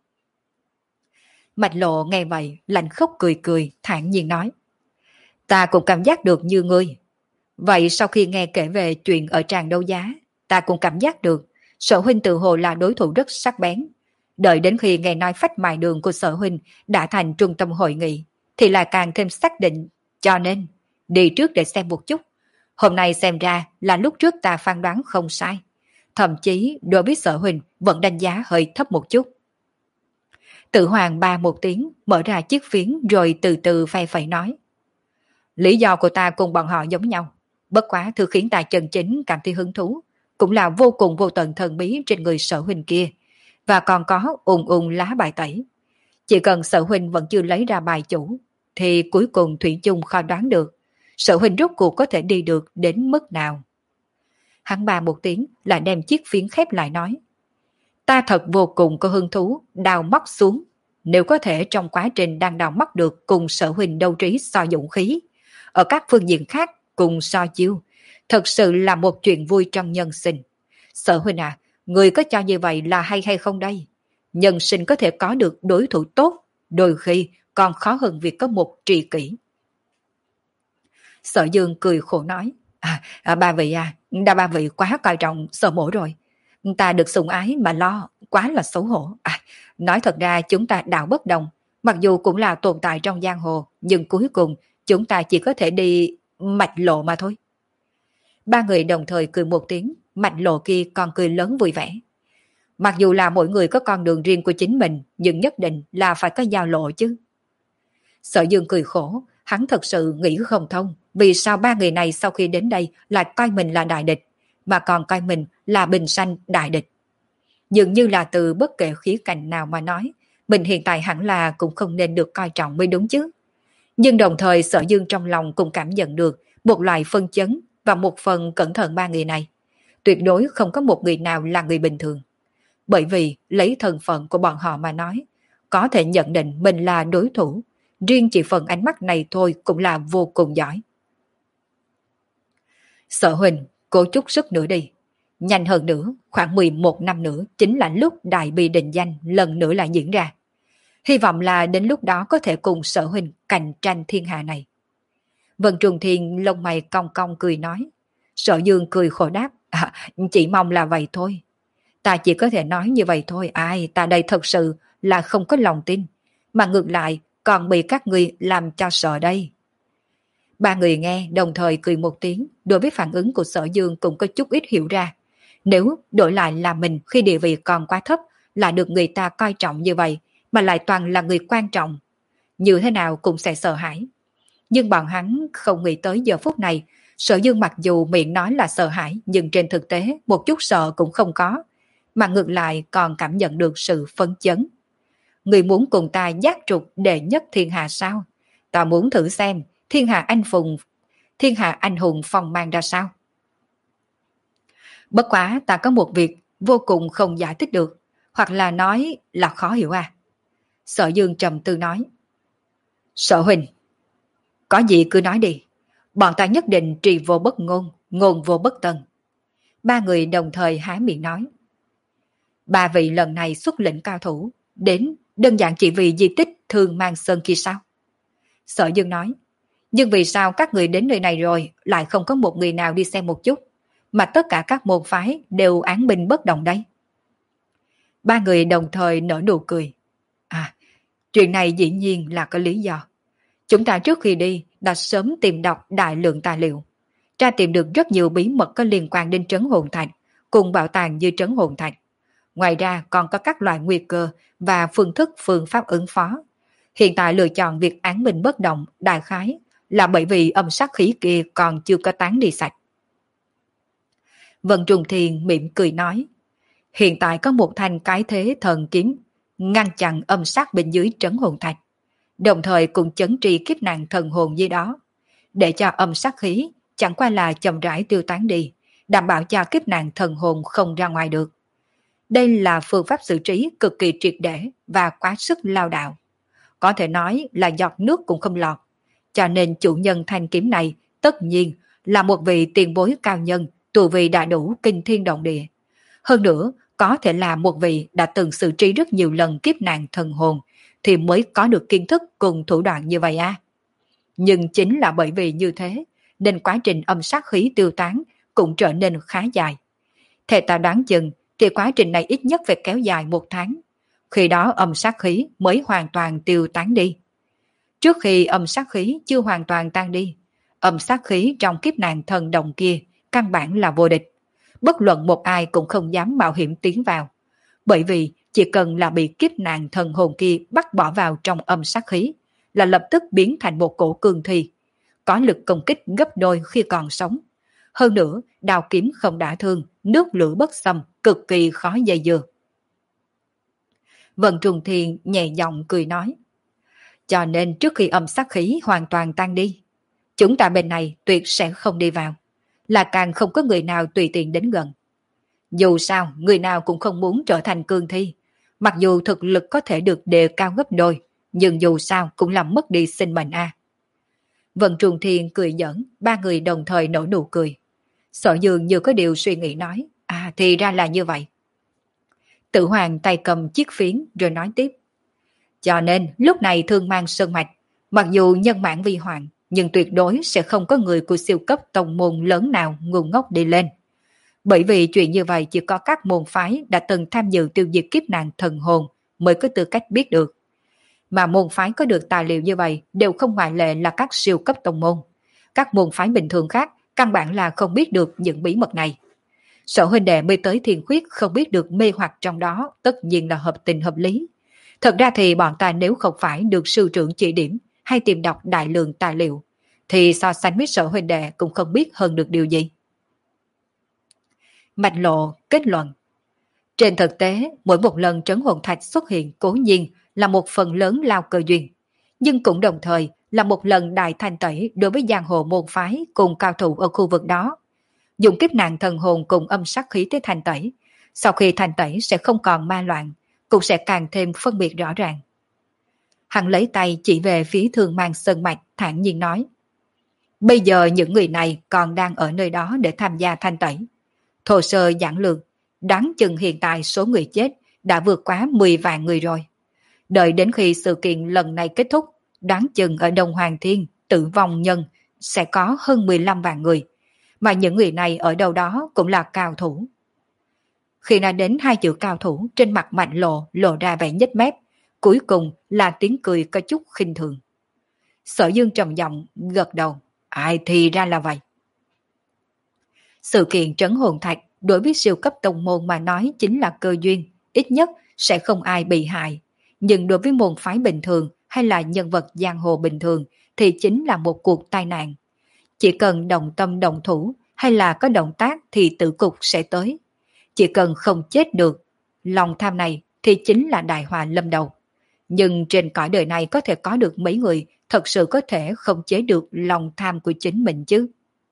[SPEAKER 1] Mạch Lộ nghe vậy, lạnh khóc cười cười, thản nhiên nói. Ta cũng cảm giác được như ngươi. Vậy sau khi nghe kể về chuyện ở tràng đấu giá, ta cũng cảm giác được Sở huynh tự hồ là đối thủ rất sắc bén. Đợi đến khi nghe nói phách mài đường của Sở huynh đã thành trung tâm hội nghị, thì là càng thêm xác định, cho nên đi trước để xem một chút. Hôm nay xem ra là lúc trước ta phán đoán không sai. Thậm chí đối với Sở huynh vẫn đánh giá hơi thấp một chút. Tự Hoàng ba một tiếng, mở ra chiếc phiến rồi từ từ phay phẩy nói. Lý do của ta cùng bọn họ giống nhau. Bất quá thứ khiến ta chân chính cảm thấy hứng thú, cũng là vô cùng vô tận thần bí trên người Sở huynh kia, và còn có ùn ùn lá bài tẩy. Chỉ cần Sở huynh vẫn chưa lấy ra bài chủ, thì cuối cùng thủy chung khó đoán được Sở huynh rốt cuộc có thể đi được đến mức nào. Hắn ba một tiếng lại đem chiếc phiến khép lại nói. Ta thật vô cùng có hứng thú đào móc xuống. Nếu có thể trong quá trình đang đào móc được cùng Sở huynh đấu trí so dũng khí, ở các phương diện khác cùng so chiêu. Thật sự là một chuyện vui trong nhân sinh. Sở huynh à, người có cho như vậy là hay hay không đây? Nhân sinh có thể có được đối thủ tốt, đôi khi còn khó hơn việc có một tri kỷ. Sở Dương cười khổ nói, à, à, ba vị à, đã ba vị quá coi trọng Sở mổ rồi. Ta được sủng ái mà lo, quá là xấu hổ. À, nói thật ra chúng ta đạo bất đồng, mặc dù cũng là tồn tại trong giang hồ, nhưng cuối cùng chúng ta chỉ có thể đi mạch lộ mà thôi. Ba người đồng thời cười một tiếng, mạch lộ kia còn cười lớn vui vẻ. Mặc dù là mỗi người có con đường riêng của chính mình, nhưng nhất định là phải có giao lộ chứ. Sở Dương cười khổ, hắn thật sự nghĩ không thông, vì sao ba người này sau khi đến đây lại coi mình là đại địch, mà còn coi mình là bình sanh đại địch. Dường như là từ bất kể khía cạnh nào mà nói, mình hiện tại hẳn là cũng không nên được coi trọng mới đúng chứ. Nhưng đồng thời Sở Dương trong lòng cũng cảm nhận được một loại phân chấn và một phần cẩn thận ba người này. Tuyệt đối không có một người nào là người bình thường. Bởi vì lấy thân phận của bọn họ mà nói, có thể nhận định mình là đối thủ, riêng chỉ phần ánh mắt này thôi cũng là vô cùng giỏi. Sở huynh, cố chút sức nữa đi. Nhanh hơn nữa, khoảng mười một năm nữa chính là lúc đại bi định danh lần nữa lại diễn ra. Hy vọng là đến lúc đó có thể cùng sở huynh cạnh tranh thiên hạ này. Vân Trùng Thiên lông mày cong cong cười nói. Sở Dương cười khổ đáp, à, chỉ mong là vậy thôi. Ta chỉ có thể nói như vậy thôi, ai, ta đây thật sự là không có lòng tin, mà ngược lại còn bị các người làm cho sợ đây. Ba người nghe đồng thời cười một tiếng, đối với phản ứng của Sở Dương cũng có chút ít hiểu ra. Nếu đổi lại là mình khi địa vị còn quá thấp, là được người ta coi trọng như vậy, mà lại toàn là người quan trọng, như thế nào cũng sẽ sợ hãi. Nhưng bọn hắn không nghĩ tới giờ phút này, Sở Dương mặc dù miệng nói là sợ hãi, nhưng trên thực tế một chút sợ cũng không có, mà ngược lại còn cảm nhận được sự phấn chấn. Người muốn cùng ta giác trục đệ nhất thiên hạ sao? Ta muốn thử xem thiên hạ anh phùng, thiên hạ anh hùng phong mang ra sao? Bất quá ta có một việc vô cùng không giải thích được, hoặc là nói là khó hiểu à? Sở Dương trầm tư nói. Sở huynh, có gì cứ nói đi, bọn ta nhất định trì vô bất ngôn, ngôn vô bất tân. Ba người đồng thời há miệng nói. Ba vị lần này xuất lĩnh cao thủ, đến đơn giản chỉ vì di tích Thương Mang Sơn kia sao? Sở Dương nói. Nhưng vì sao các người đến nơi này rồi lại không có một người nào đi xem một chút, mà tất cả các môn phái đều án binh bất động đây? Ba người đồng thời nở nụ cười. À, chuyện này dĩ nhiên là có lý do. Chúng ta trước khi đi đã sớm tìm đọc đại lượng tài liệu, tra tìm được rất nhiều bí mật có liên quan đến Trấn Hồn Thạch cùng bảo tàng như Trấn Hồn Thạch. Ngoài ra còn có các loại nguy cơ và phương thức phương pháp ứng phó. Hiện tại lựa chọn việc án binh bất động đại khái là bởi vì âm sát khí kia còn chưa có tán đi sạch. Vân Trùng Thiên mỉm cười nói. Hiện tại có một thanh cái thế thần kiếm ngăn chặn âm sát bên dưới Trấn Hồn Thạch, đồng thời cùng chấn tri kiếp nạn thần hồn dưới đó, để cho âm sát khí chẳng qua là chậm rãi tiêu tán đi, đảm bảo cho kiếp nạn thần hồn không ra ngoài được. Đây là phương pháp xử trí cực kỳ triệt để và quá sức lao đạo. Có thể nói là giọt nước cũng không lọt. Cho nên chủ nhân thanh kiếm này tất nhiên là một vị tiền bối cao nhân, tu vi đã đủ kinh thiên động địa. Hơn nữa, có thể là một vị đã từng xử trí rất nhiều lần kiếp nạn thần hồn thì mới có được kiến thức cùng thủ đoạn như vậy à. Nhưng chính là bởi vì như thế nên quá trình âm sát khí tiêu tán cũng trở nên khá dài. Theo ta đoán chừng thì quá trình này ít nhất phải kéo dài một tháng. Khi đó âm sát khí mới hoàn toàn tiêu tán đi. Trước khi âm sát khí chưa hoàn toàn tan đi, âm sát khí trong kiếp nạn thần đồng kia căn bản là vô địch. Bất luận một ai cũng không dám mạo hiểm tiến vào. Bởi vì chỉ cần là bị kiếp nạn thần hồn kia bắt bỏ vào trong âm sát khí là lập tức biến thành một cổ cương thi, có lực công kích gấp đôi khi còn sống. Hơn nữa, đao kiếm không đả thương, nước lửa bất xâm, cực kỳ khó dây dưa. Vân Trùng Thiên nhẹ giọng cười nói. Cho nên trước khi âm sát khí hoàn toàn tan đi, chúng ta bên này tuyệt sẽ không đi vào, là càng không có người nào tùy tiện đến gần. Dù sao, người nào cũng không muốn trở thành cương thi, mặc dù thực lực có thể được đề cao gấp đôi, nhưng dù sao cũng làm mất đi sinh mệnh a. À. Vân Trung Thiên cười giỡn, ba người đồng thời nở nụ cười. Sở Dương như có điều suy nghĩ nói, à thì ra là như vậy. Tử Hoàng tay cầm chiếc phiến rồi nói tiếp. Cho nên lúc này thương mang sơn mạch, mặc dù nhân mạng vi hoàng, nhưng tuyệt đối sẽ không có người của siêu cấp tông môn lớn nào ngu ngốc đi lên. Bởi vì chuyện như vậy chỉ có các môn phái đã từng tham dự tiêu diệt kiếp nạn thần hồn mới có tư cách biết được. Mà môn phái có được tài liệu như vậy đều không ngoại lệ là các siêu cấp tông môn. Các môn phái bình thường khác căn bản là không biết được những bí mật này. Sở huynh đệ mới tới Thiên Khuyết không biết được mê hoặc trong đó tất nhiên là hợp tình hợp lý. Thật ra thì bọn ta nếu không phải được sư trưởng chỉ điểm hay tìm đọc đại lượng tài liệu, thì so sánh với sở huynh đệ cũng không biết hơn được điều gì. Mạch Lộ kết luận. Trên thực tế, mỗi một lần trấn hồn thạch xuất hiện cố nhiên là một phần lớn lao cơ duyên, nhưng cũng đồng thời là một lần đại thanh tẩy đối với giang hồ môn phái cùng cao thủ ở khu vực đó. Dùng kiếp nạn thần hồn cùng âm sắc khí tới thanh tẩy, sau khi thanh tẩy sẽ không còn ma loạn, cũng sẽ càng thêm phân biệt rõ ràng. Hắn lấy tay chỉ về phía Thương Mang Sơn Mạch thản nhiên nói. Bây giờ những người này còn đang ở nơi đó để tham gia thanh tẩy. Thhồ sơ giản lược, đoán chừng hiện tại số người chết đã vượt quá mười vạn người rồi. Đợi đến khi sự kiện lần này kết thúc, đoán chừng ở Đông Hoàng Thiên tử vong nhân sẽ có hơn mười lăm vạn người, mà những người này ở đâu đó cũng là cao thủ. Khi nói đến hai chữ cao thủ, trên mặt Mạnh Lộ lộ ra vẻ nhếch mép, cuối cùng là tiếng cười có chút khinh thường. Sở Dương trầm giọng gật đầu, ai thì ra là vậy. Sự kiện trấn hồn thạch đối với siêu cấp tông môn mà nói chính là cơ duyên, ít nhất sẽ không ai bị hại. Nhưng đối với môn phái bình thường hay là nhân vật giang hồ bình thường thì chính là một cuộc tai nạn. Chỉ cần đồng tâm đồng thủ hay là có động tác thì tử cục sẽ tới. Chỉ cần không chết được, lòng tham này thì chính là đại họa lâm đầu. Nhưng trên cõi đời này có thể có được mấy người thật sự có thể không chế được lòng tham của chính mình chứ.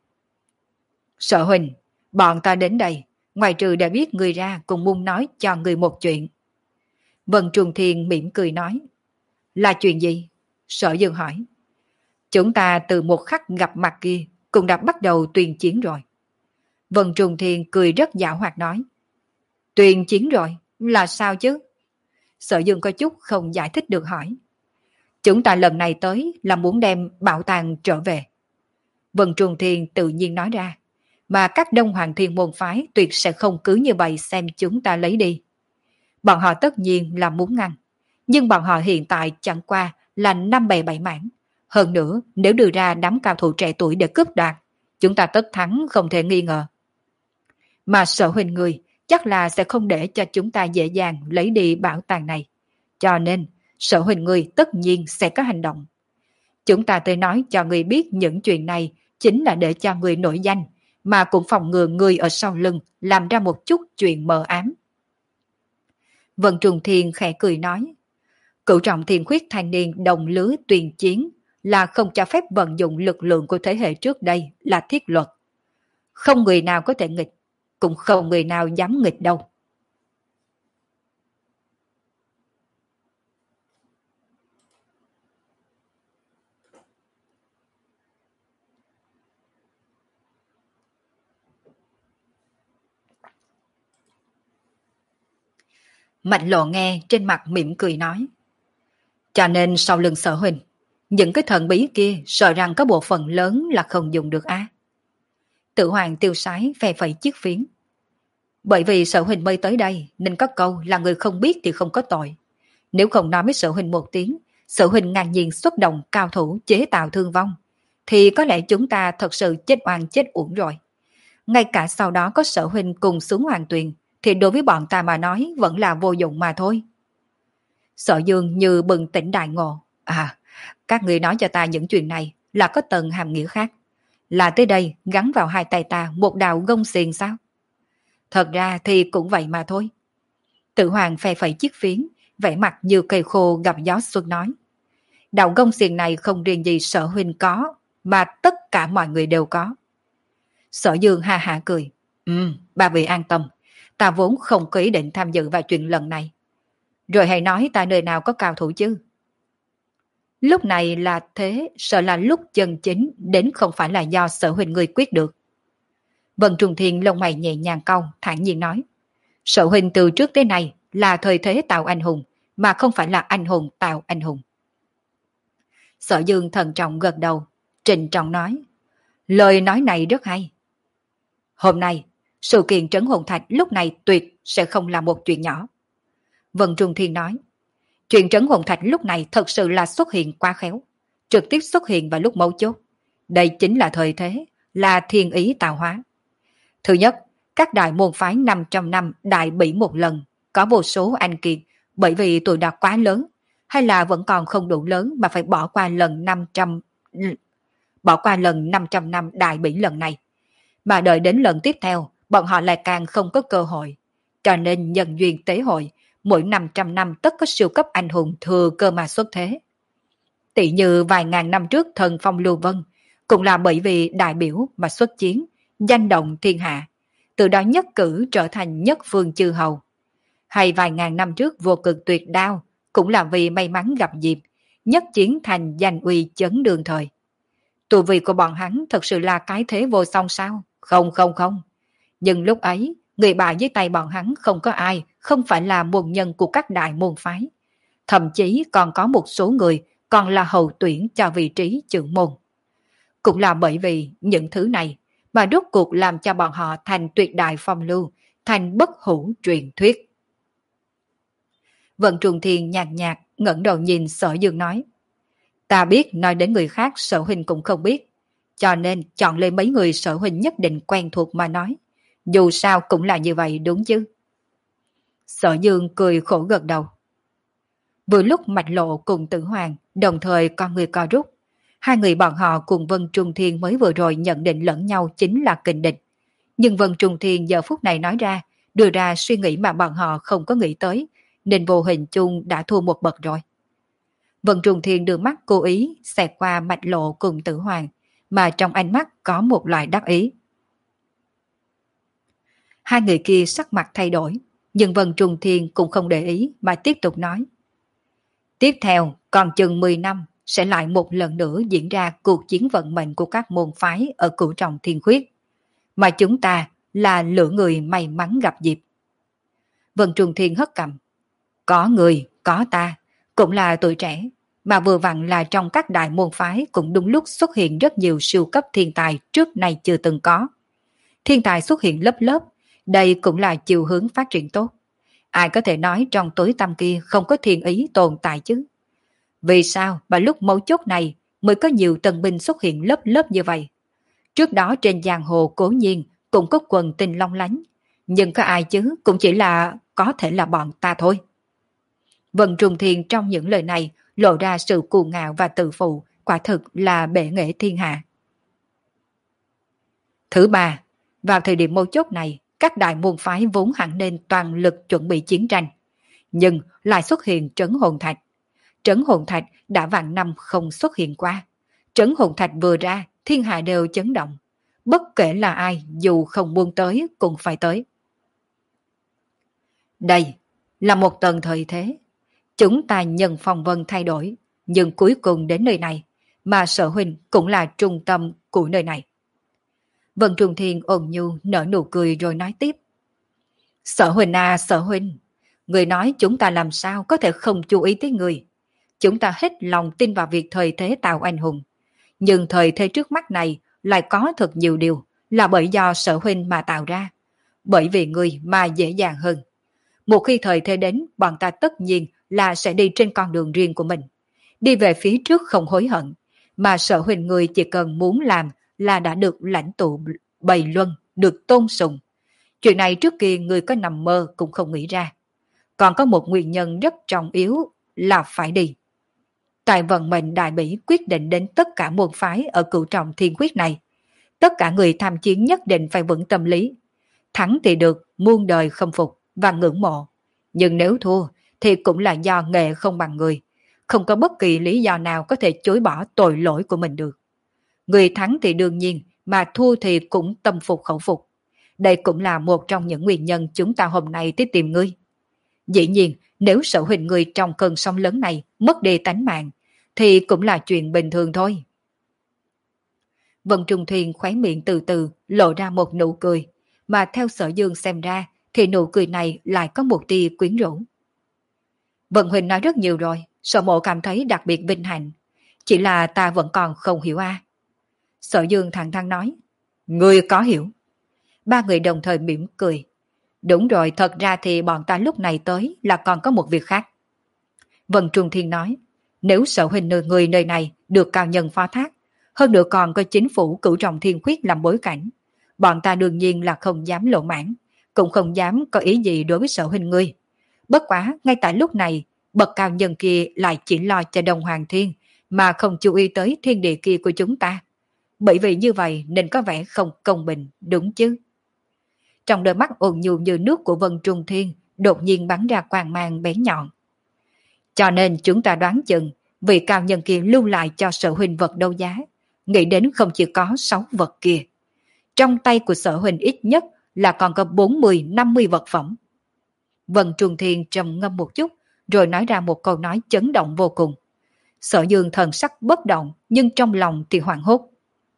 [SPEAKER 1] Sở huynh, bọn ta đến đây, ngoài trừ đã biết người ra cùng muốn nói cho người một chuyện. Vân Trung Thiên mỉm cười nói. Là chuyện gì? Sở Dương hỏi. Chúng ta từ một khắc gặp mặt kia cũng đã bắt đầu tuyên chiến rồi. Vân Trung Thiên cười rất dạo hoạt nói. Tuyên chiến rồi? Là sao chứ? Sở Dương có chút không giải thích được hỏi. Chúng ta lần này tới là muốn đem bảo tàng trở về. Vân Trung Thiên tự nhiên nói ra. Mà các Đông Hoàng Thiên môn phái tuyệt sẽ không cứ như vậy xem chúng ta lấy đi. Bọn họ tất nhiên là muốn ngăn. Nhưng bọn họ hiện tại chẳng qua là năm bè bảy mảng. Hơn nữa, nếu đưa ra đám cao thủ trẻ tuổi để cướp đoạt, chúng ta tất thắng không thể nghi ngờ. Mà Sở huynh người chắc là sẽ không để cho chúng ta dễ dàng lấy đi bảo tàng này. Cho nên, Sở huynh người tất nhiên sẽ có hành động. Chúng ta tới nói cho người biết những chuyện này chính là để cho người nổi danh, mà cũng phòng ngừa người ở sau lưng làm ra một chút chuyện mờ ám. Vân Trung Thiên khẽ cười nói, cửu trọng Thiên Khuyết thanh niên đồng lứa tuyên chiến là không cho phép vận dụng lực lượng của thế hệ trước đây là thiết luật. Không người nào có thể nghịch, cũng không người nào dám nghịch đâu. Mạnh Lộ nghe trên mặt mỉm cười nói. Cho nên sau lưng Sở huynh, những cái thần bí kia sợ rằng có bộ phận lớn là không dùng được á. Tự Hoàng tiêu sái phe phẩy chiếc phiến. Bởi vì Sở huynh mới tới đây nên có câu là người không biết thì không có tội. Nếu không nói với Sở huynh một tiếng, Sở huynh ngang nhiên xuất động cao thủ chế tạo thương vong, thì có lẽ chúng ta thật sự chết oan chết uổng rồi. Ngay cả sau đó có Sở huynh cùng xuống hoàng tuyền, thì đối với bọn ta mà nói vẫn là vô dụng mà thôi. Sở Dương như bừng tỉnh đại ngộ. À, các người nói cho ta những chuyện này là có tầng hàm nghĩa khác. Là tới đây gắn vào hai tay ta một đạo gông xiềng sao? Thật ra thì cũng vậy mà thôi. Tự Hoàng phe phẩy chiếc phiến, vẻ mặt như cây khô gặp gió xuân nói. Đạo gông xiềng này không riêng gì Sở huynh có, mà tất cả mọi người đều có. Sở Dương ha hả cười. Ừ, ba vị an tâm. Ta vốn không có ý định tham dự vào chuyện lần này. Rồi hãy nói ta nơi nào có cao thủ chứ. Lúc này là thế, sợ là lúc chân chính đến không phải là do Sở huynh ngươi quyết được. Vân Trung Thiên lông mày nhẹ nhàng cau, thản nhiên nói. Sở huynh từ trước tới nay là thời thế tạo anh hùng, mà không phải là anh hùng tạo anh hùng. Sở Dương thận trọng gật đầu, trịnh trọng nói. Lời nói này rất hay. Hôm nay, sự kiện trấn hồn thạch lúc này tuyệt sẽ không là một chuyện nhỏ. Vân Trung Thiên nói. Chuyện trấn hồn thạch lúc này thật sự là xuất hiện quá khéo, trực tiếp xuất hiện vào lúc mấu chốt. Đây chính là thời thế, là thiên ý tạo hóa. Thứ nhất, các đại môn phái năm trăm năm đại bỉ một lần, có vô số anh kiệt, bởi vì tuổi đã quá lớn, hay là vẫn còn không đủ lớn mà phải bỏ qua lần năm trăm bỏ qua lần năm trăm năm đại bỉ lần này. Mà đợi đến lần tiếp theo, bọn họ lại càng không có cơ hội. Cho nên nhân duyên tế hội, mỗi năm trăm năm tất có siêu cấp anh hùng thừa cơ mà xuất thế. Tỷ như vài ngàn năm trước thần phong Lưu Vân, cũng là bởi vì đại biểu mà xuất chiến, danh động thiên hạ, từ đó nhất cử trở thành nhất phương chư hầu. Hay vài ngàn năm trước vô cực tuyệt đao, cũng là vì may mắn gặp dịp, nhất chiến thành danh uy chấn đường thời. Tu vi của bọn hắn thật sự là cái thế vô song sao? Không không không. Nhưng lúc ấy, người bại dưới tay bọn hắn không có ai, không phải là môn nhân của các đại môn phái. Thậm chí còn có một số người còn là hậu tuyển cho vị trí trưởng môn. Cũng là bởi vì những thứ này mà rốt cuộc làm cho bọn họ thành tuyệt đại phong lưu, thành bất hủ truyền thuyết. Vận Trùng Thiên nhạt nhạt ngẩng đầu nhìn Sở Dương nói. Ta biết nói đến người khác Sở huynh cũng không biết, cho nên chọn lên mấy người Sở huynh nhất định quen thuộc mà nói. Dù sao cũng là như vậy đúng chứ? Sở Dương cười khổ gật đầu. Vừa lúc Mạch Lộ cùng Tử Hoàng đồng thời con người co rút, hai người bọn họ cùng Vân Trung Thiên mới vừa rồi nhận định lẫn nhau chính là kình địch. Nhưng Vân Trung Thiên giờ phút này nói ra, đưa ra suy nghĩ mà bọn họ không có nghĩ tới, nên vô hình chung đã thua một bậc rồi. Vân Trung Thiên đưa mắt cố ý xẹt qua Mạch Lộ cùng Tử Hoàng, mà trong ánh mắt có một loại đắc ý. Hai người kia sắc mặt thay đổi, nhưng Vân Trung Thiên cũng không để ý mà tiếp tục nói. Tiếp theo, còn chừng mười năm, sẽ lại một lần nữa diễn ra cuộc chiến vận mệnh của các môn phái ở Cửu Trọng Thiên Khuyết. Mà chúng ta là lựa người may mắn gặp dịp. Vân Trung Thiên hất cằm. Có người, có ta, cũng là tuổi trẻ, mà vừa vặn là trong các đại môn phái cũng đúng lúc xuất hiện rất nhiều siêu cấp thiên tài trước nay chưa từng có. Thiên tài xuất hiện lớp lớp, đây cũng là chiều hướng phát triển tốt. Ai có thể nói trong tối tăm kia không có thiên ý tồn tại chứ? Vì sao mà lúc mấu chốt này mới có nhiều tân binh xuất hiện lớp lớp như vậy? Trước đó trên giang hồ cố nhiên cũng có quần tình long lánh, nhưng có ai chứ, cũng chỉ là có thể là bọn ta thôi. Vân Trung Thiên trong những lời này lộ ra sự cuồng ngạo và tự phụ, quả thực là bệ nghệ thiên hạ. Thứ ba, vào thời điểm mấu chốt này, các đại môn phái vốn hẳn nên toàn lực chuẩn bị chiến tranh, nhưng lại xuất hiện trấn hồn thạch. Trấn hồn thạch đã vạn năm không xuất hiện qua. Trấn hồn thạch vừa ra, thiên hạ đều chấn động. Bất kể là ai, dù không muốn tới, cũng phải tới. Đây là một tầng thời thế. Chúng ta nhân phong vân thay đổi, nhưng cuối cùng đến nơi này, mà Sở huynh cũng là trung tâm của nơi này. Vân Trung Thiên ôn nhu nở nụ cười rồi nói tiếp. Sở huynh à, Sở huynh, người nói chúng ta làm sao có thể không chú ý tới người. Chúng ta hết lòng tin vào việc thời thế tạo anh hùng. Nhưng thời thế trước mắt này lại có thật nhiều điều là bởi do Sở huynh mà tạo ra. Bởi vì người mà dễ dàng hơn. Một khi thời thế đến, bọn ta tất nhiên là sẽ đi trên con đường riêng của mình. Đi về phía trước không hối hận. Mà Sở huynh người chỉ cần muốn làm là đã được lãnh tụ bày luân, được tôn sùng. Chuyện này trước kia người có nằm mơ cũng không nghĩ ra. Còn có một nguyên nhân rất trọng yếu là phải đi. Tại vận mệnh đại bỉ quyết định đến tất cả môn phái ở Cửu Trọng Thiên Quyết này. Tất cả người tham chiến nhất định phải vững tâm lý. Thắng thì được, muôn đời khâm phục và ngưỡng mộ. Nhưng nếu thua thì cũng là do nghệ không bằng người. Không có bất kỳ lý do nào có thể chối bỏ tội lỗi của mình được. Người thắng thì đương nhiên, mà thua thì cũng tâm phục khẩu phục. Đây cũng là một trong những nguyên nhân chúng ta hôm nay tới tìm ngươi. Dĩ nhiên, nếu Sở huynh ngươi trong cơn sóng lớn này mất đi tánh mạng, thì cũng là chuyện bình thường thôi. Vân Trung Thuyền khóe miệng từ từ lộ ra một nụ cười, mà theo Sở Dương xem ra thì nụ cười này lại có một tia quyến rũ. Vân Huỳnh nói rất nhiều rồi, Sở Mộ cảm thấy đặc biệt vinh hạnh, chỉ là ta vẫn còn không hiểu a. Sở Dương thẳng thắn nói, ngươi có hiểu. Ba người đồng thời mỉm cười. Đúng rồi, thật ra thì bọn ta lúc này tới là còn có một việc khác. Vân Trung Thiên nói, nếu Sở Huynh nơi người nơi này được cao nhân phó thác, hơn nữa còn có chính phủ cửu trọng thiên khuyết làm bối cảnh, bọn ta đương nhiên là không dám lộ mãn, cũng không dám có ý gì đối với Sở Huynh ngươi. Bất quá, ngay tại lúc này, bậc cao nhân kia lại chỉ lo cho Đông Hoàng Thiên, mà không chú ý tới thiên địa kia của chúng ta. Bởi vì như vậy nên có vẻ không công bình, đúng chứ? Trong đôi mắt ôn nhu như nước của Vân Trung Thiên đột nhiên bắn ra quang mang bén nhọn. Cho nên chúng ta đoán chừng vị cao nhân kia lưu lại cho Sở Huynh vật đấu giá, nghĩ đến không chỉ có sáu vật kia. Trong tay của Sở Huynh ít nhất là còn có bốn mươi năm mươi vật phẩm. Vân Trung Thiên trầm ngâm một chút, rồi nói ra một câu nói chấn động vô cùng. Sở Dương thần sắc bất động, nhưng trong lòng thì hoảng hốt.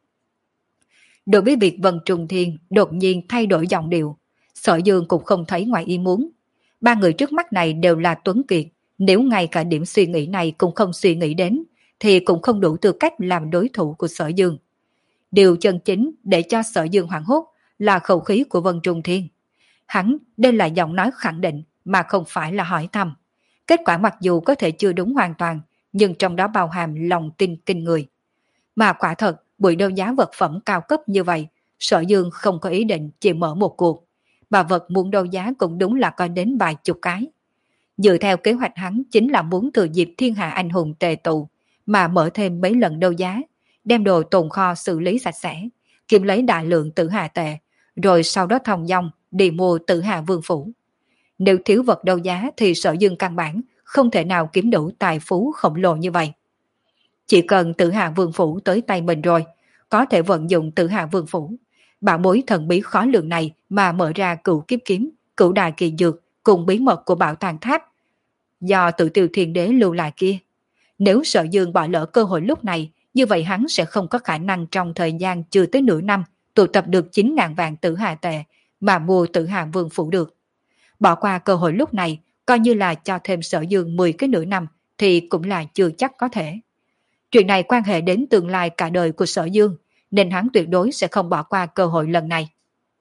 [SPEAKER 1] Đối với việc Vân Trung Thiên đột nhiên thay đổi giọng điệu, Sở Dương cũng không thấy ngoài ý muốn. Ba người trước mắt này đều là tuấn kiệt, nếu ngay cả điểm suy nghĩ này cũng không suy nghĩ đến, thì cũng không đủ tư cách làm đối thủ của Sở Dương. Điều chân chính để cho Sở Dương hoảng hốt là khẩu khí của Vân Trung Thiên. Hắn đây là giọng nói khẳng định mà không phải là hỏi thăm. Kết quả mặc dù có thể chưa đúng hoàn toàn, nhưng trong đó bao hàm lòng tin kinh người. Mà quả thật, buổi đấu giá vật phẩm cao cấp như vậy, Sở Dương không có ý định chỉ mở một cuộc. Bà vật muốn đấu giá cũng đúng là có đến vài chục cái. Dựa theo kế hoạch hắn chính là muốn thừa dịp thiên hạ anh hùng tề tụ, mà mở thêm mấy lần đấu giá, đem đồ tồn kho xử lý sạch sẽ, kiếm lấy đại lượng tử hà tệ, rồi sau đó thong dong đi mua tử hà vương phủ. Nếu thiếu vật đấu giá thì Sở Dương căn bản không thể nào kiếm đủ tài phú khổng lồ như vậy. Chỉ cần tử hà vương phủ tới tay mình rồi, có thể vận dụng tử hà vương phủ, bảo bối thần bí khó lường này mà mở ra cửu kiếp kiếm, cửu đài kỳ dược cùng bí mật của bảo tàng tháp do Tự Tiêu Thiên Đế lưu lại kia. Nếu Sở Dương bỏ lỡ cơ hội lúc này, như vậy hắn sẽ không có khả năng trong thời gian chưa tới nửa năm tụ tập được chín ngàn vạn tử hà tệ mà mua tử hà vương phủ được. Bỏ qua cơ hội lúc này, coi như là cho thêm Sở Dương mười cái nửa năm thì cũng là chưa chắc có thể. Chuyện này quan hệ đến tương lai cả đời của Sở Dương, nên hắn tuyệt đối sẽ không bỏ qua cơ hội lần này.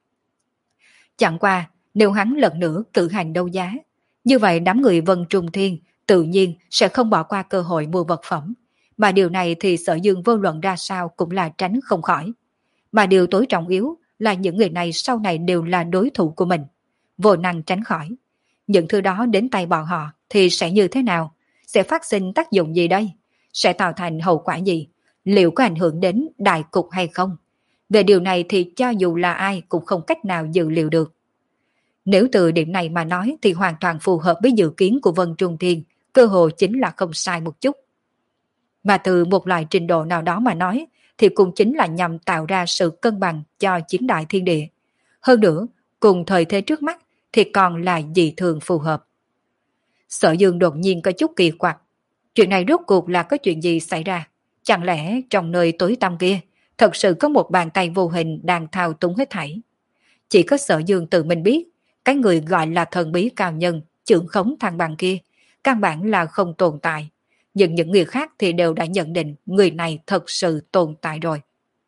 [SPEAKER 1] Chẳng qua, nếu hắn lần nữa cử hành đấu giá, như vậy đám người Vân Trung Thiên tự nhiên sẽ không bỏ qua cơ hội mua vật phẩm, mà điều này thì Sở Dương vô luận ra sao cũng là tránh không khỏi. Mà điều tối trọng yếu là những người này sau này đều là đối thủ của mình, vô năng tránh khỏi. Những thứ đó đến tay bọn họ thì sẽ như thế nào? Sẽ phát sinh tác dụng gì đây? Sẽ tạo thành hậu quả gì? Liệu có ảnh hưởng đến đại cục hay không? Về điều này thì cho dù là ai cũng không cách nào dự liệu được. Nếu từ điểm này mà nói thì hoàn toàn phù hợp với dự kiến của Vân Trung Thiên, cơ hội chính là không sai một chút. Mà từ một loại trình độ nào đó mà nói thì cũng chính là nhằm tạo ra sự cân bằng cho chín đại thiên địa. Hơn nữa, cùng thời thế trước mắt thì còn là dị thường phù hợp. Sở Dương đột nhiên có chút kỳ quặc. Chuyện này rốt cuộc là có chuyện gì xảy ra? Chẳng lẽ trong nơi tối tăm kia thật sự có một bàn tay vô hình đang thao túng hết thảy? Chỉ có Sở Dương tự mình biết, cái người gọi là thần bí cao nhân, trưởng khống thăng bằng kia, căn bản là không tồn tại. Nhưng những người khác thì đều đã nhận định người này thật sự tồn tại rồi.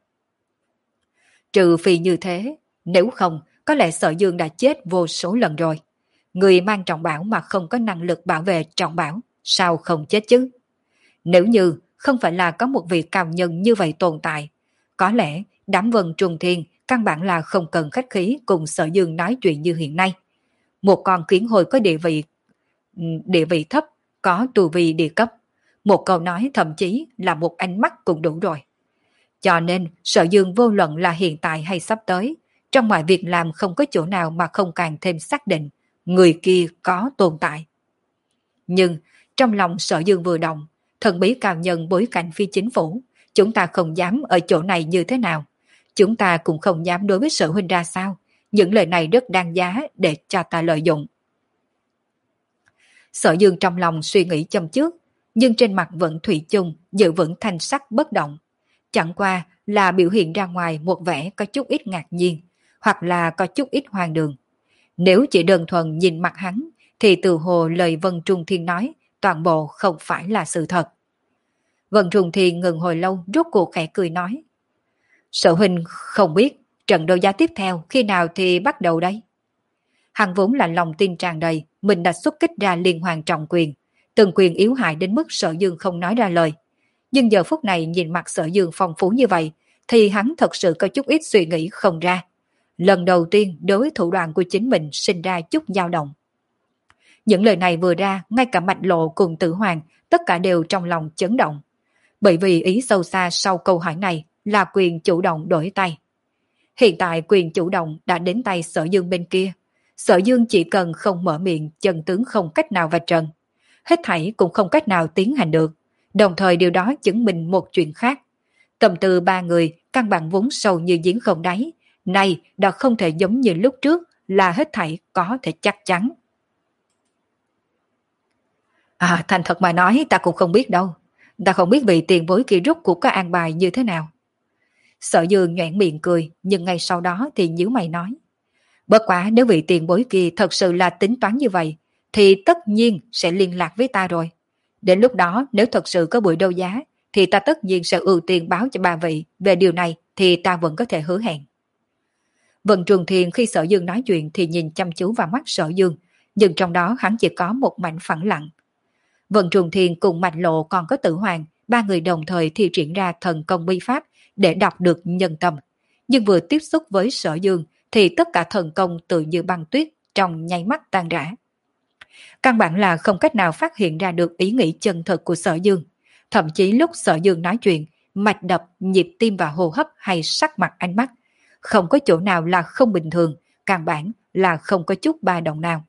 [SPEAKER 1] Trừ phi như thế, nếu không, có lẽ Sở Dương đã chết vô số lần rồi. Người mang trọng bảo mà không có năng lực bảo vệ trọng bảo, sao không chết chứ? Nếu như không phải là có một vị cao nhân như vậy tồn tại, có lẽ đám Vân Trung Thiên căn bản là không cần khách khí cùng Sở Dương nói chuyện như hiện nay. Một con kiến hồi có địa vị địa vị thấp, có tu vi địa cấp. Một câu nói thậm chí là một ánh mắt cũng đủ rồi. Cho nên Sở Dương vô luận là hiện tại hay sắp tới, trong mọi việc làm không có chỗ nào mà không càng thêm xác định người kia có tồn tại. Nhưng trong lòng Sở Dương vừa động, thần bí cao nhân bối cảnh phi chính phủ, chúng ta không dám ở chỗ này như thế nào. Chúng ta cũng không dám đối với Sở Huynh ra sao. Những lời này rất đáng giá để cho ta lợi dụng. Sở Dương trong lòng suy nghĩ châm trước, nhưng trên mặt vẫn thủy chung giữ vững thanh sắc bất động. Chẳng qua là biểu hiện ra ngoài một vẻ có chút ít ngạc nhiên, hoặc là có chút ít hoang đường. Nếu chỉ đơn thuần nhìn mặt hắn, thì từ hồ lời Vân Trung Thiên nói toàn bộ không phải là sự thật. Vân Trung Thiên ngừng hồi lâu rốt cuộc khẽ cười nói. Sở huynh không biết trận đấu giá tiếp theo khi nào thì bắt đầu đây? Hắn vốn là lòng tin tràn đầy, mình đã xuất kích ra liên hoàn trọng quyền, từng quyền yếu hại đến mức Sở Dương không nói ra lời. Nhưng giờ phút này nhìn mặt Sở Dương phong phú như vậy, thì hắn thật sự có chút ít suy nghĩ không ra. Lần đầu tiên đối với thủ đoạn của chính mình sinh ra chút dao động. Những lời này vừa ra, ngay cả Mạch Lộ cùng Tử Hoàng, tất cả đều trong lòng chấn động. Bởi vì ý sâu xa sau câu hỏi này là quyền chủ động đổi tay. Hiện tại quyền chủ động đã đến tay Sở Dương bên kia. Sở Dương chỉ cần không mở miệng, chân tướng không cách nào vạch trần. Hết thảy cũng không cách nào tiến hành được. Đồng thời điều đó chứng minh một chuyện khác. Tâm tư ba người căn bản vốn sâu như giếng không đáy. Nay đã không thể giống như lúc trước là hết thảy có thể chắc chắn. À, thành thật mà nói ta cũng không biết đâu. Ta không biết vị tiền bối kia rốt cuộc có an bài như thế nào. Sở Dương nhoẻn miệng cười, nhưng ngay sau đó thì nhíu mày nói. Bất quả nếu vị tiền bối kia thật sự là tính toán như vậy, thì tất nhiên sẽ liên lạc với ta rồi. Đến lúc đó nếu thật sự có buổi đấu giá, thì ta tất nhiên sẽ ưu tiên báo cho ba vị. Về điều này thì ta vẫn có thể hứa hẹn. Vân Trường Thiên khi Sở Dương nói chuyện thì nhìn chăm chú vào mắt Sở Dương, nhưng trong đó hắn chỉ có một mảnh phẳng lặng. Vân Trường Thiên cùng Mạch Lộ còn có Tử Hoàng, ba người đồng thời thi triển ra thần công bí pháp để đọc được nhân tâm. Nhưng vừa tiếp xúc với Sở Dương thì tất cả thần công tự như băng tuyết trong nháy mắt tan rã. Căn bản là không cách nào phát hiện ra được ý nghĩ chân thực của Sở Dương. Thậm chí lúc Sở Dương nói chuyện, mạch đập, nhịp tim và hô hấp hay sắc mặt ánh mắt, không có chỗ nào là không bình thường, căn bản là không có chút ba động nào.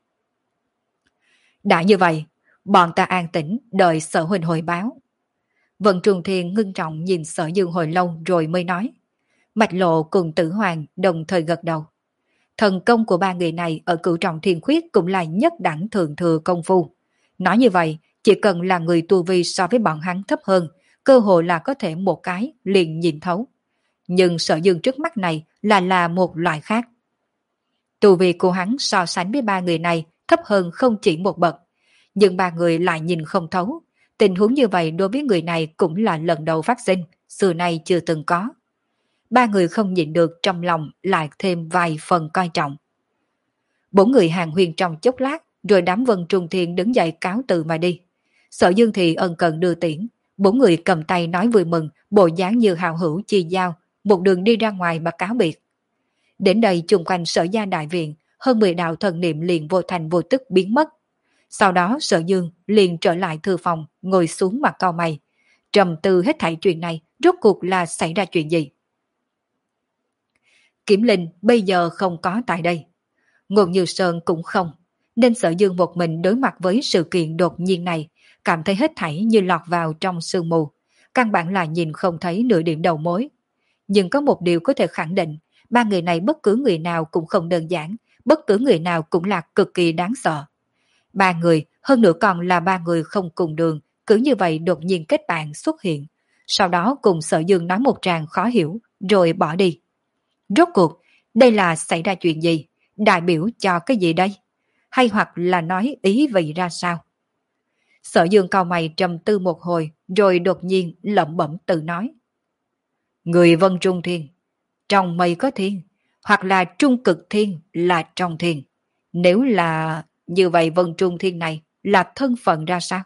[SPEAKER 1] Đã như vậy, bọn ta an tĩnh đợi Sở huynh hồi báo. Vân Trường Thiên ngưng trọng nhìn Sở Dương hồi lâu rồi mới nói. Mạch Lộ cùng Tử Hoàng đồng thời gật đầu. Thần công của ba người này ở Cửu Trọng Thiên Khuyết cũng là nhất đẳng thượng thừa công phu. Nói như vậy, chỉ cần là người tu vi so với bọn hắn thấp hơn, cơ hội là có thể một cái liền nhìn thấu. Nhưng Sở Dương trước mắt này là là một loại khác. Tu vi của hắn so sánh với ba người này thấp hơn không chỉ một bậc, nhưng ba người lại nhìn không thấu. Tình huống như vậy đối với người này cũng là lần đầu phát sinh, xưa nay chưa từng có. Ba người không nhịn được trong lòng lại thêm vài phần coi trọng. Bốn người hàng huyên trong chốc lát, rồi đám Vân Trung Thiên đứng dậy cáo từ mà đi. Sở Dương thì ân cần đưa tiễn, bốn người cầm tay nói vui mừng, bộ dáng như hào hữu chi giao, một đường đi ra ngoài mà cáo biệt. Đến đây chung quanh Sở gia đại viện, hơn mười đạo thần niệm liền vô thành vô tức biến mất. Sau đó Sở Dương liền trở lại thư phòng, ngồi xuống mặt cau mày, trầm tư hết thảy chuyện này, rốt cuộc là xảy ra chuyện gì? Kiểm Linh bây giờ không có tại đây, Ngô Như Sơn cũng không, nên Sở Dương một mình đối mặt với sự kiện đột nhiên này, cảm thấy hết thảy như lọt vào trong sương mù, căn bản là nhìn không thấy nửa điểm đầu mối. Nhưng có một điều có thể khẳng định, ba người này bất cứ người nào cũng không đơn giản, bất cứ người nào cũng là cực kỳ đáng sợ. Ba người, hơn nữa còn là ba người không cùng đường, cứ như vậy đột nhiên kết bạn xuất hiện, sau đó cùng Sở Dương nói một tràng khó hiểu, rồi bỏ đi. Rốt cuộc, đây là xảy ra chuyện gì? Đại biểu cho cái gì đây? Hay hoặc là nói ý vị ra sao? Sở Dương cau mày trầm tư một hồi, rồi đột nhiên lẩm bẩm tự nói. Người Vân Trung Thiên, trong mây có thiên, hoặc là trung cực thiên là trong thiên. Nếu là như vậy Vân Trung Thiên này là thân phận ra sao?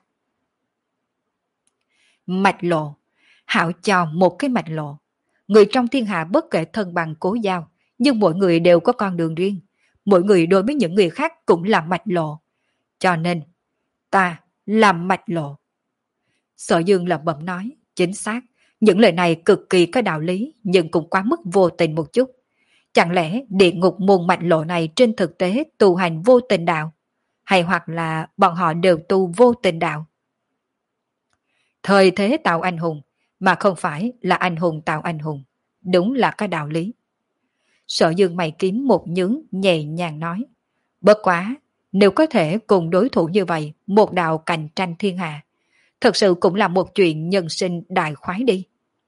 [SPEAKER 1] Mạch Lộ, hảo cho một cái mạch lộ. Người trong thiên hạ bất kể thân bằng cố giao, nhưng mỗi người đều có con đường riêng. Mỗi người đối với những người khác cũng là mạch lộ. Cho nên, ta là mạch lộ. Sở Dương lẩm bẩm nói, chính xác. Những lời này cực kỳ có đạo lý, nhưng cũng quá mức vô tình một chút. Chẳng lẽ địa ngục môn mạch lộ này trên thực tế tu hành vô tình đạo? Hay hoặc là bọn họ đều tu vô tình đạo? Thời thế tạo anh hùng, mà không phải là anh hùng tạo anh hùng. Đúng là cái đạo lý. Sở Dương mày kiếm một nhướng nhẹ nhàng nói. Bất quá, nếu có thể cùng đối thủ như vậy, một đạo cạnh tranh thiên hạ, Thật sự cũng là một chuyện nhân sinh đại khoái đi.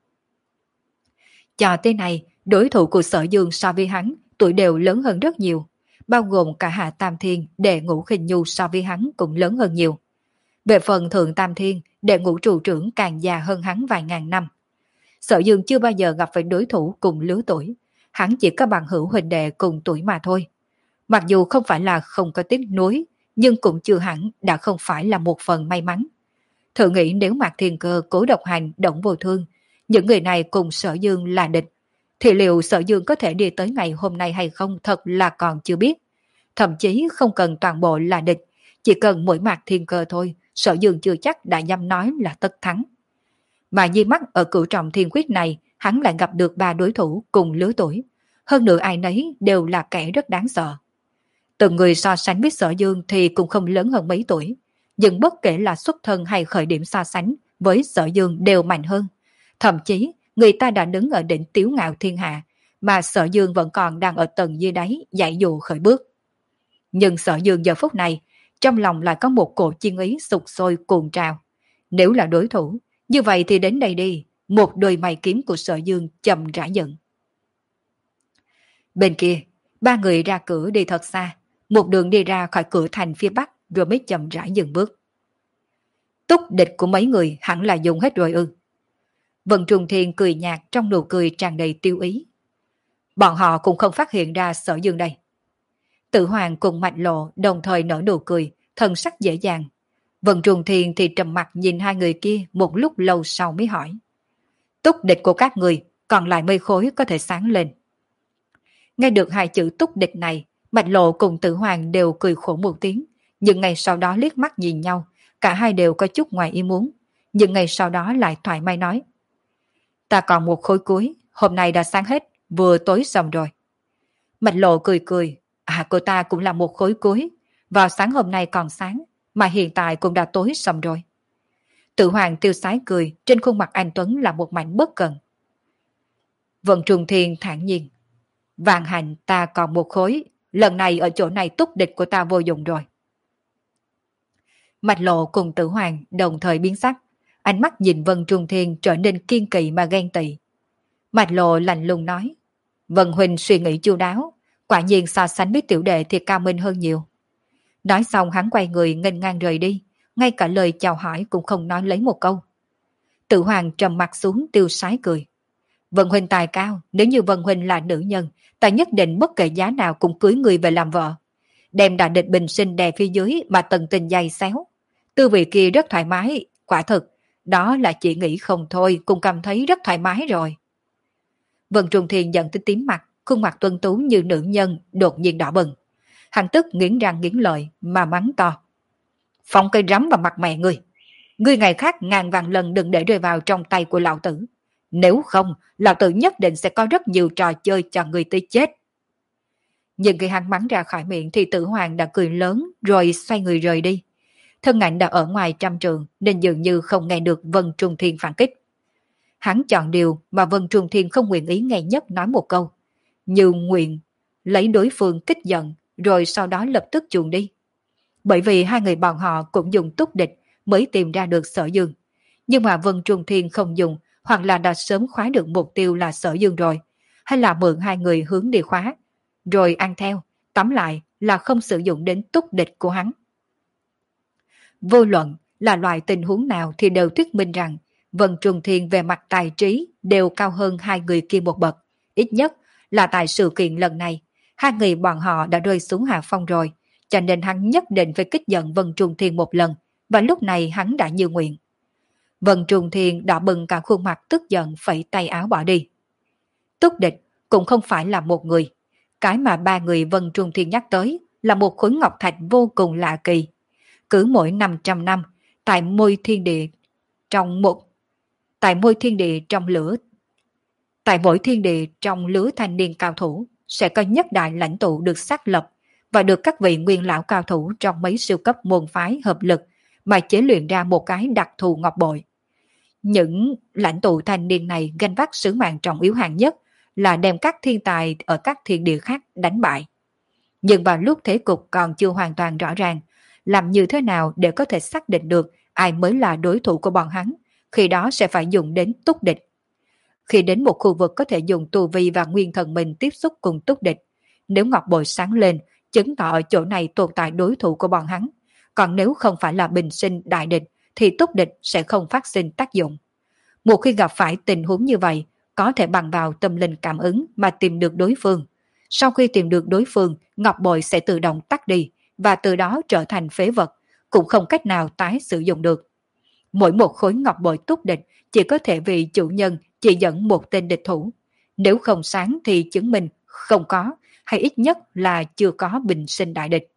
[SPEAKER 1] Cho tới này, đối thủ của Sở Dương so với hắn tuổi đều lớn hơn rất nhiều, bao gồm cả Hạ Tam Thiên, Đệ Ngũ Khinh Nhu so với hắn cũng lớn hơn nhiều. Về phần Thượng Tam Thiên, Đệ Ngũ Trụ Trưởng càng già hơn hắn vài ngàn năm. Sở Dương chưa bao giờ gặp phải đối thủ cùng lứa tuổi, hắn chỉ có bằng hữu huynh đệ cùng tuổi mà thôi. Mặc dù không phải là không có tiếc nuối, nhưng cũng chưa hẳn đã không phải là một phần may mắn. Thử nghĩ nếu Mạc Thiên Cơ, Cố Độc Hành, Đổng Vô Thương, những người này cùng Sở Dương là địch, thì liệu Sở Dương có thể đi tới ngày hôm nay hay không thật là còn chưa biết. Thậm chí không cần toàn bộ là địch, chỉ cần mỗi Mạc Thiên Cơ thôi, Sở Dương chưa chắc đã dám nói là tất thắng. Mà di mắt ở cửu trọng thiên quyết này, hắn lại gặp được ba đối thủ cùng lứa tuổi. Hơn nữa ai nấy đều là kẻ rất đáng sợ. Từng người so sánh với Sở Dương thì cũng không lớn hơn mấy tuổi, nhưng bất kể là xuất thân hay khởi điểm so sánh với Sở Dương đều mạnh hơn. Thậm chí người ta đã đứng ở đỉnh tiếu ngạo thiên hạ, mà Sở Dương vẫn còn đang ở tầng dưới đáy dạy dụ khởi bước. Nhưng Sở Dương giờ phút này, trong lòng lại có một cổ chiên ý sục sôi cuồng trào. Nếu là đối thủ, như vậy thì đến đây đi, một đôi mày kiếm của Sở Dương chậm rãi dựng. Bên kia, ba người ra cửa đi thật xa, một đường đi ra khỏi cửa thành phía bắc rồi mới chậm rãi dừng bước. Túc địch của mấy người hẳn là dùng hết rồi ư. Vân Trung Thiên cười nhạt trong nụ cười tràn đầy tiêu ý. Bọn họ cũng không phát hiện ra Sở Dương đây. Tử Hoàng cùng Mạch Lộ đồng thời nở nụ cười, thần sắc dễ dàng. Vân Trung Thiên thì trầm mặt nhìn hai người kia một lúc lâu sau mới hỏi. Túc địch của các người, còn lại mây khối có thể sáng lên. Nghe được hai chữ túc địch này, Mạch Lộ cùng Tử Hoàng đều cười khổ một tiếng, nhưng ngày sau đó liếc mắt nhìn nhau, cả hai đều có chút ngoài ý muốn, nhưng ngày sau đó lại thoải mái nói. Ta còn một khối cuối, hôm nay đã sáng hết, vừa tối xong rồi. Mạch Lộ cười cười, à cô ta cũng là một khối cuối, vào sáng hôm nay còn sáng, mà hiện tại cũng đã tối xong rồi. Tử Hoàng tiêu sái cười, trên khuôn mặt anh Tuấn là một mảnh bất cần. Vận Trùng Thiên thản nhiên. Vạn Hành ta còn một khối, lần này ở chỗ này túc địch của ta vô dụng rồi. Mạch Lộ cùng Tử Hoàng đồng thời biến sắc, ánh mắt nhìn Vân Trung Thiên trở nên kiên kỵ mà ghen tị. Mạch Lộ lạnh lùng nói, Vân Huynh suy nghĩ chu đáo, quả nhiên so sánh với tiểu đệ thì cao minh hơn nhiều. Nói xong hắn quay người nghênh ngang rời đi, ngay cả lời chào hỏi cũng không nói lấy một câu. Tử Hoàng trầm mặt xuống tiêu sái cười. Vân Huynh tài cao, nếu như Vân Huynh là nữ nhân, ta nhất định bất kể giá nào cũng cưới người về làm vợ. Đem đại địch bình sinh đè phía dưới mà tận tình dày xéo. Tư vị kia rất thoải mái, quả thực, đó là chỉ nghĩ không thôi, cũng cảm thấy rất thoải mái rồi. Vân Trung Thiên giận tới tím mặt, khuôn mặt tuân tú như nữ nhân đột nhiên đỏ bừng. Hắn tức nghiến răng nghiến lợi mà mắng to. Phóng cây rắm vào mặt mẹ ngươi. Ngươi ngày khác ngàn vàng lần đừng để rơi vào trong tay của lão tử. Nếu không, lão tử nhất định sẽ có rất nhiều trò chơi cho ngươi tới chết. Nhưng khi hắn mắng ra khỏi miệng thì Tử Hoàng đã cười lớn rồi xoay người rời đi. Thân ảnh đã ở ngoài trăm trường nên dường như không nghe được Vân Trung Thiên phản kích. Hắn chọn điều mà Vân Trung Thiên không nguyện ý nghe nhất nói một câu. Như nguyện lấy đối phương kích giận rồi sau đó lập tức chuồn đi. Bởi vì hai người bọn họ cũng dùng túc địch mới tìm ra được Sở Dương. Nhưng mà Vân Trung Thiên không dùng, hoặc là đã sớm khóa được mục tiêu là Sở Dương rồi, hay là mượn hai người hướng đi khóa, rồi ăn theo, tóm lại là không sử dụng đến túc địch của hắn. Vô luận là loại tình huống nào thì đều thuyết minh rằng Vân Trung Thiên về mặt tài trí đều cao hơn hai người kia một bậc, ít nhất là tại sự kiện lần này, hai người bọn họ đã rơi xuống hạ phong rồi, cho nên hắn nhất định phải kích giận Vân Trung Thiên một lần, và lúc này hắn đã như nguyện. Vân Trung Thiên đỏ bừng cả khuôn mặt tức giận phẩy tay áo bỏ đi. Túc địch cũng không phải là một người, cái mà ba người Vân Trung Thiên nhắc tới là một khối ngọc thạch vô cùng lạ kỳ. Cứ mỗi năm trăm năm, tại môi thiên địa trong một tại môi thiên địa trong lửa tại mỗi thiên địa trong lứa thanh niên cao thủ sẽ có nhất đại lãnh tụ được xác lập và được các vị nguyên lão cao thủ trong mấy siêu cấp môn phái hợp lực mà chế luyện ra một cái đặc thù ngọc bội. Những lãnh tụ thanh niên này gánh vác sứ mạng trọng yếu hạng nhất là đem các thiên tài ở các thiên địa khác đánh bại. Nhưng vào lúc thế cục còn chưa hoàn toàn rõ ràng, làm như thế nào để có thể xác định được ai mới là đối thủ của bọn hắn, khi đó sẽ phải dùng đến túc địch. Khi đến một khu vực có thể dùng tu vi và nguyên thần mình tiếp xúc cùng túc địch, nếu ngọc bội sáng lên, chứng tỏ ở chỗ này tồn tại đối thủ của bọn hắn. Còn nếu không phải là bình sinh đại địch, thì túc địch sẽ không phát sinh tác dụng. Một khi gặp phải tình huống như vậy, có thể bằng vào tâm linh cảm ứng mà tìm được đối phương. Sau khi tìm được đối phương, ngọc bội sẽ tự động tắt đi, và từ đó trở thành phế vật, cũng không cách nào tái sử dụng được. Mỗi một khối ngọc bội túc địch chỉ có thể vì chủ nhân chỉ dẫn một tên địch thủ. Nếu không sáng thì chứng minh không có, hay ít nhất là chưa có bình sinh đại địch.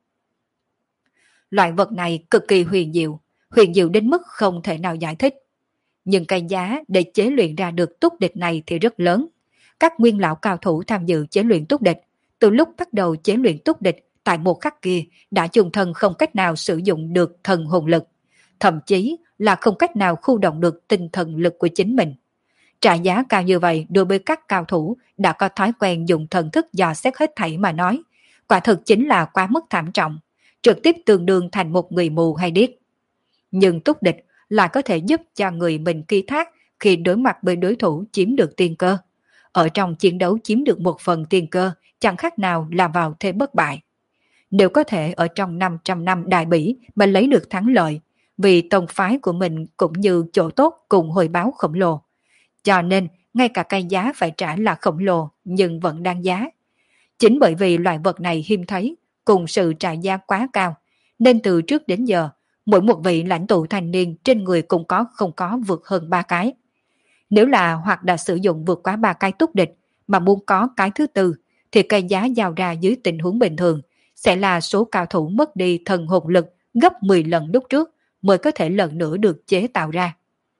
[SPEAKER 1] Loại vật này cực kỳ huyền diệu, huyền diệu đến mức không thể nào giải thích. Nhưng cái giá để chế luyện ra được túc địch này thì rất lớn. Các nguyên lão cao thủ tham dự chế luyện túc địch, từ lúc bắt đầu chế luyện túc địch tại một khắc kia đã chung thân không cách nào sử dụng được thần hồn lực, thậm chí là không cách nào khu động được tinh thần lực của chính mình. Trả giá cao như vậy đối với các cao thủ đã có thói quen dùng thần thức dò xét hết thảy mà nói, quả thực chính là quá mức thảm trọng, trực tiếp tương đương thành một người mù hay điếc. Nhưng túc địch là có thể giúp cho người mình ký thác khi đối mặt với đối thủ chiếm được tiên cơ. Ở trong chiến đấu chiếm được một phần tiên cơ chẳng khác nào là vào thế bất bại. Nếu có thể ở trong năm trăm năm đại bỉ mà lấy được thắng lợi, vì tông phái của mình cũng như chỗ tốt cùng hồi báo khổng lồ. Cho nên, ngay cả cái giá phải trả là khổng lồ nhưng vẫn đáng giá. Chính bởi vì loại vật này hiếm thấy, cùng sự trả giá quá cao, nên từ trước đến giờ, mỗi một vị lãnh tụ thanh niên trên người cũng có không có vượt hơn ba cái. Nếu là hoặc đã sử dụng vượt quá ba cái túc địch, mà muốn có cái thứ tư, thì cái giá giao ra dưới tình huống bình thường, sẽ là số cao thủ mất đi thần hồn lực gấp mười lần lúc trước mới có thể lần nữa được chế tạo ra.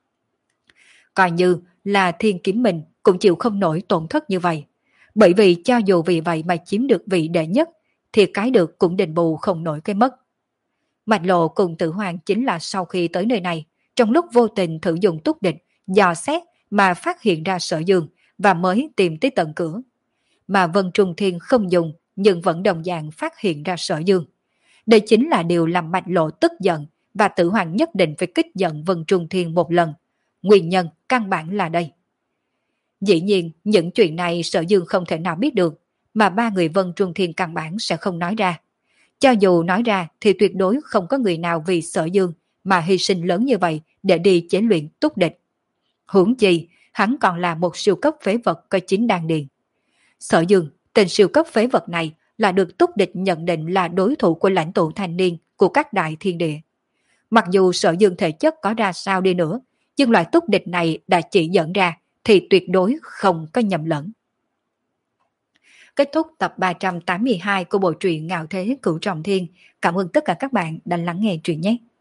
[SPEAKER 1] Coi như là thiên kiếm mình cũng chịu không nổi tổn thất như vậy. Bởi vì cho dù vì vậy mà chiếm được vị đệ nhất, thì cái được cũng đền bù không nổi cái mất. Mạch Lộ cùng Tử Hoàng chính là sau khi tới nơi này, trong lúc vô tình thử dùng túc địch, dò xét mà phát hiện ra Sở Dương và mới tìm tới tận cửa. Mà Vân Trung Thiên không dùng nhưng vẫn đồng dạng phát hiện ra Sở Dương. Đây chính là điều làm Mạch Lộ tức giận và Tử Hoàng nhất định phải kích giận Vân Trung Thiên một lần. Nguyên nhân căn bản là đây. Dĩ nhiên những chuyện này Sở Dương không thể nào biết được, mà ba người Vân Trung Thiên căn bản sẽ không nói ra. Cho dù nói ra thì tuyệt đối không có người nào vì Sở Dương mà hy sinh lớn như vậy để đi chế luyện túc địch. Huống chi, hắn còn là một siêu cấp phế vật có chính đan điền. Sở Dương, tên siêu cấp phế vật này là được túc địch nhận định là đối thủ của lãnh tụ thanh niên của các đại thiên địa. Mặc dù Sở Dương thể chất có ra sao đi nữa, nhưng loại túc địch này đã chỉ dẫn ra thì tuyệt đối không có nhầm lẫn. Kết thúc tập ba trăm tám mươi hai của bộ truyện Ngạo Thế Cửu Trọng Thiên. Cảm ơn tất cả các bạn đã lắng nghe truyện nhé.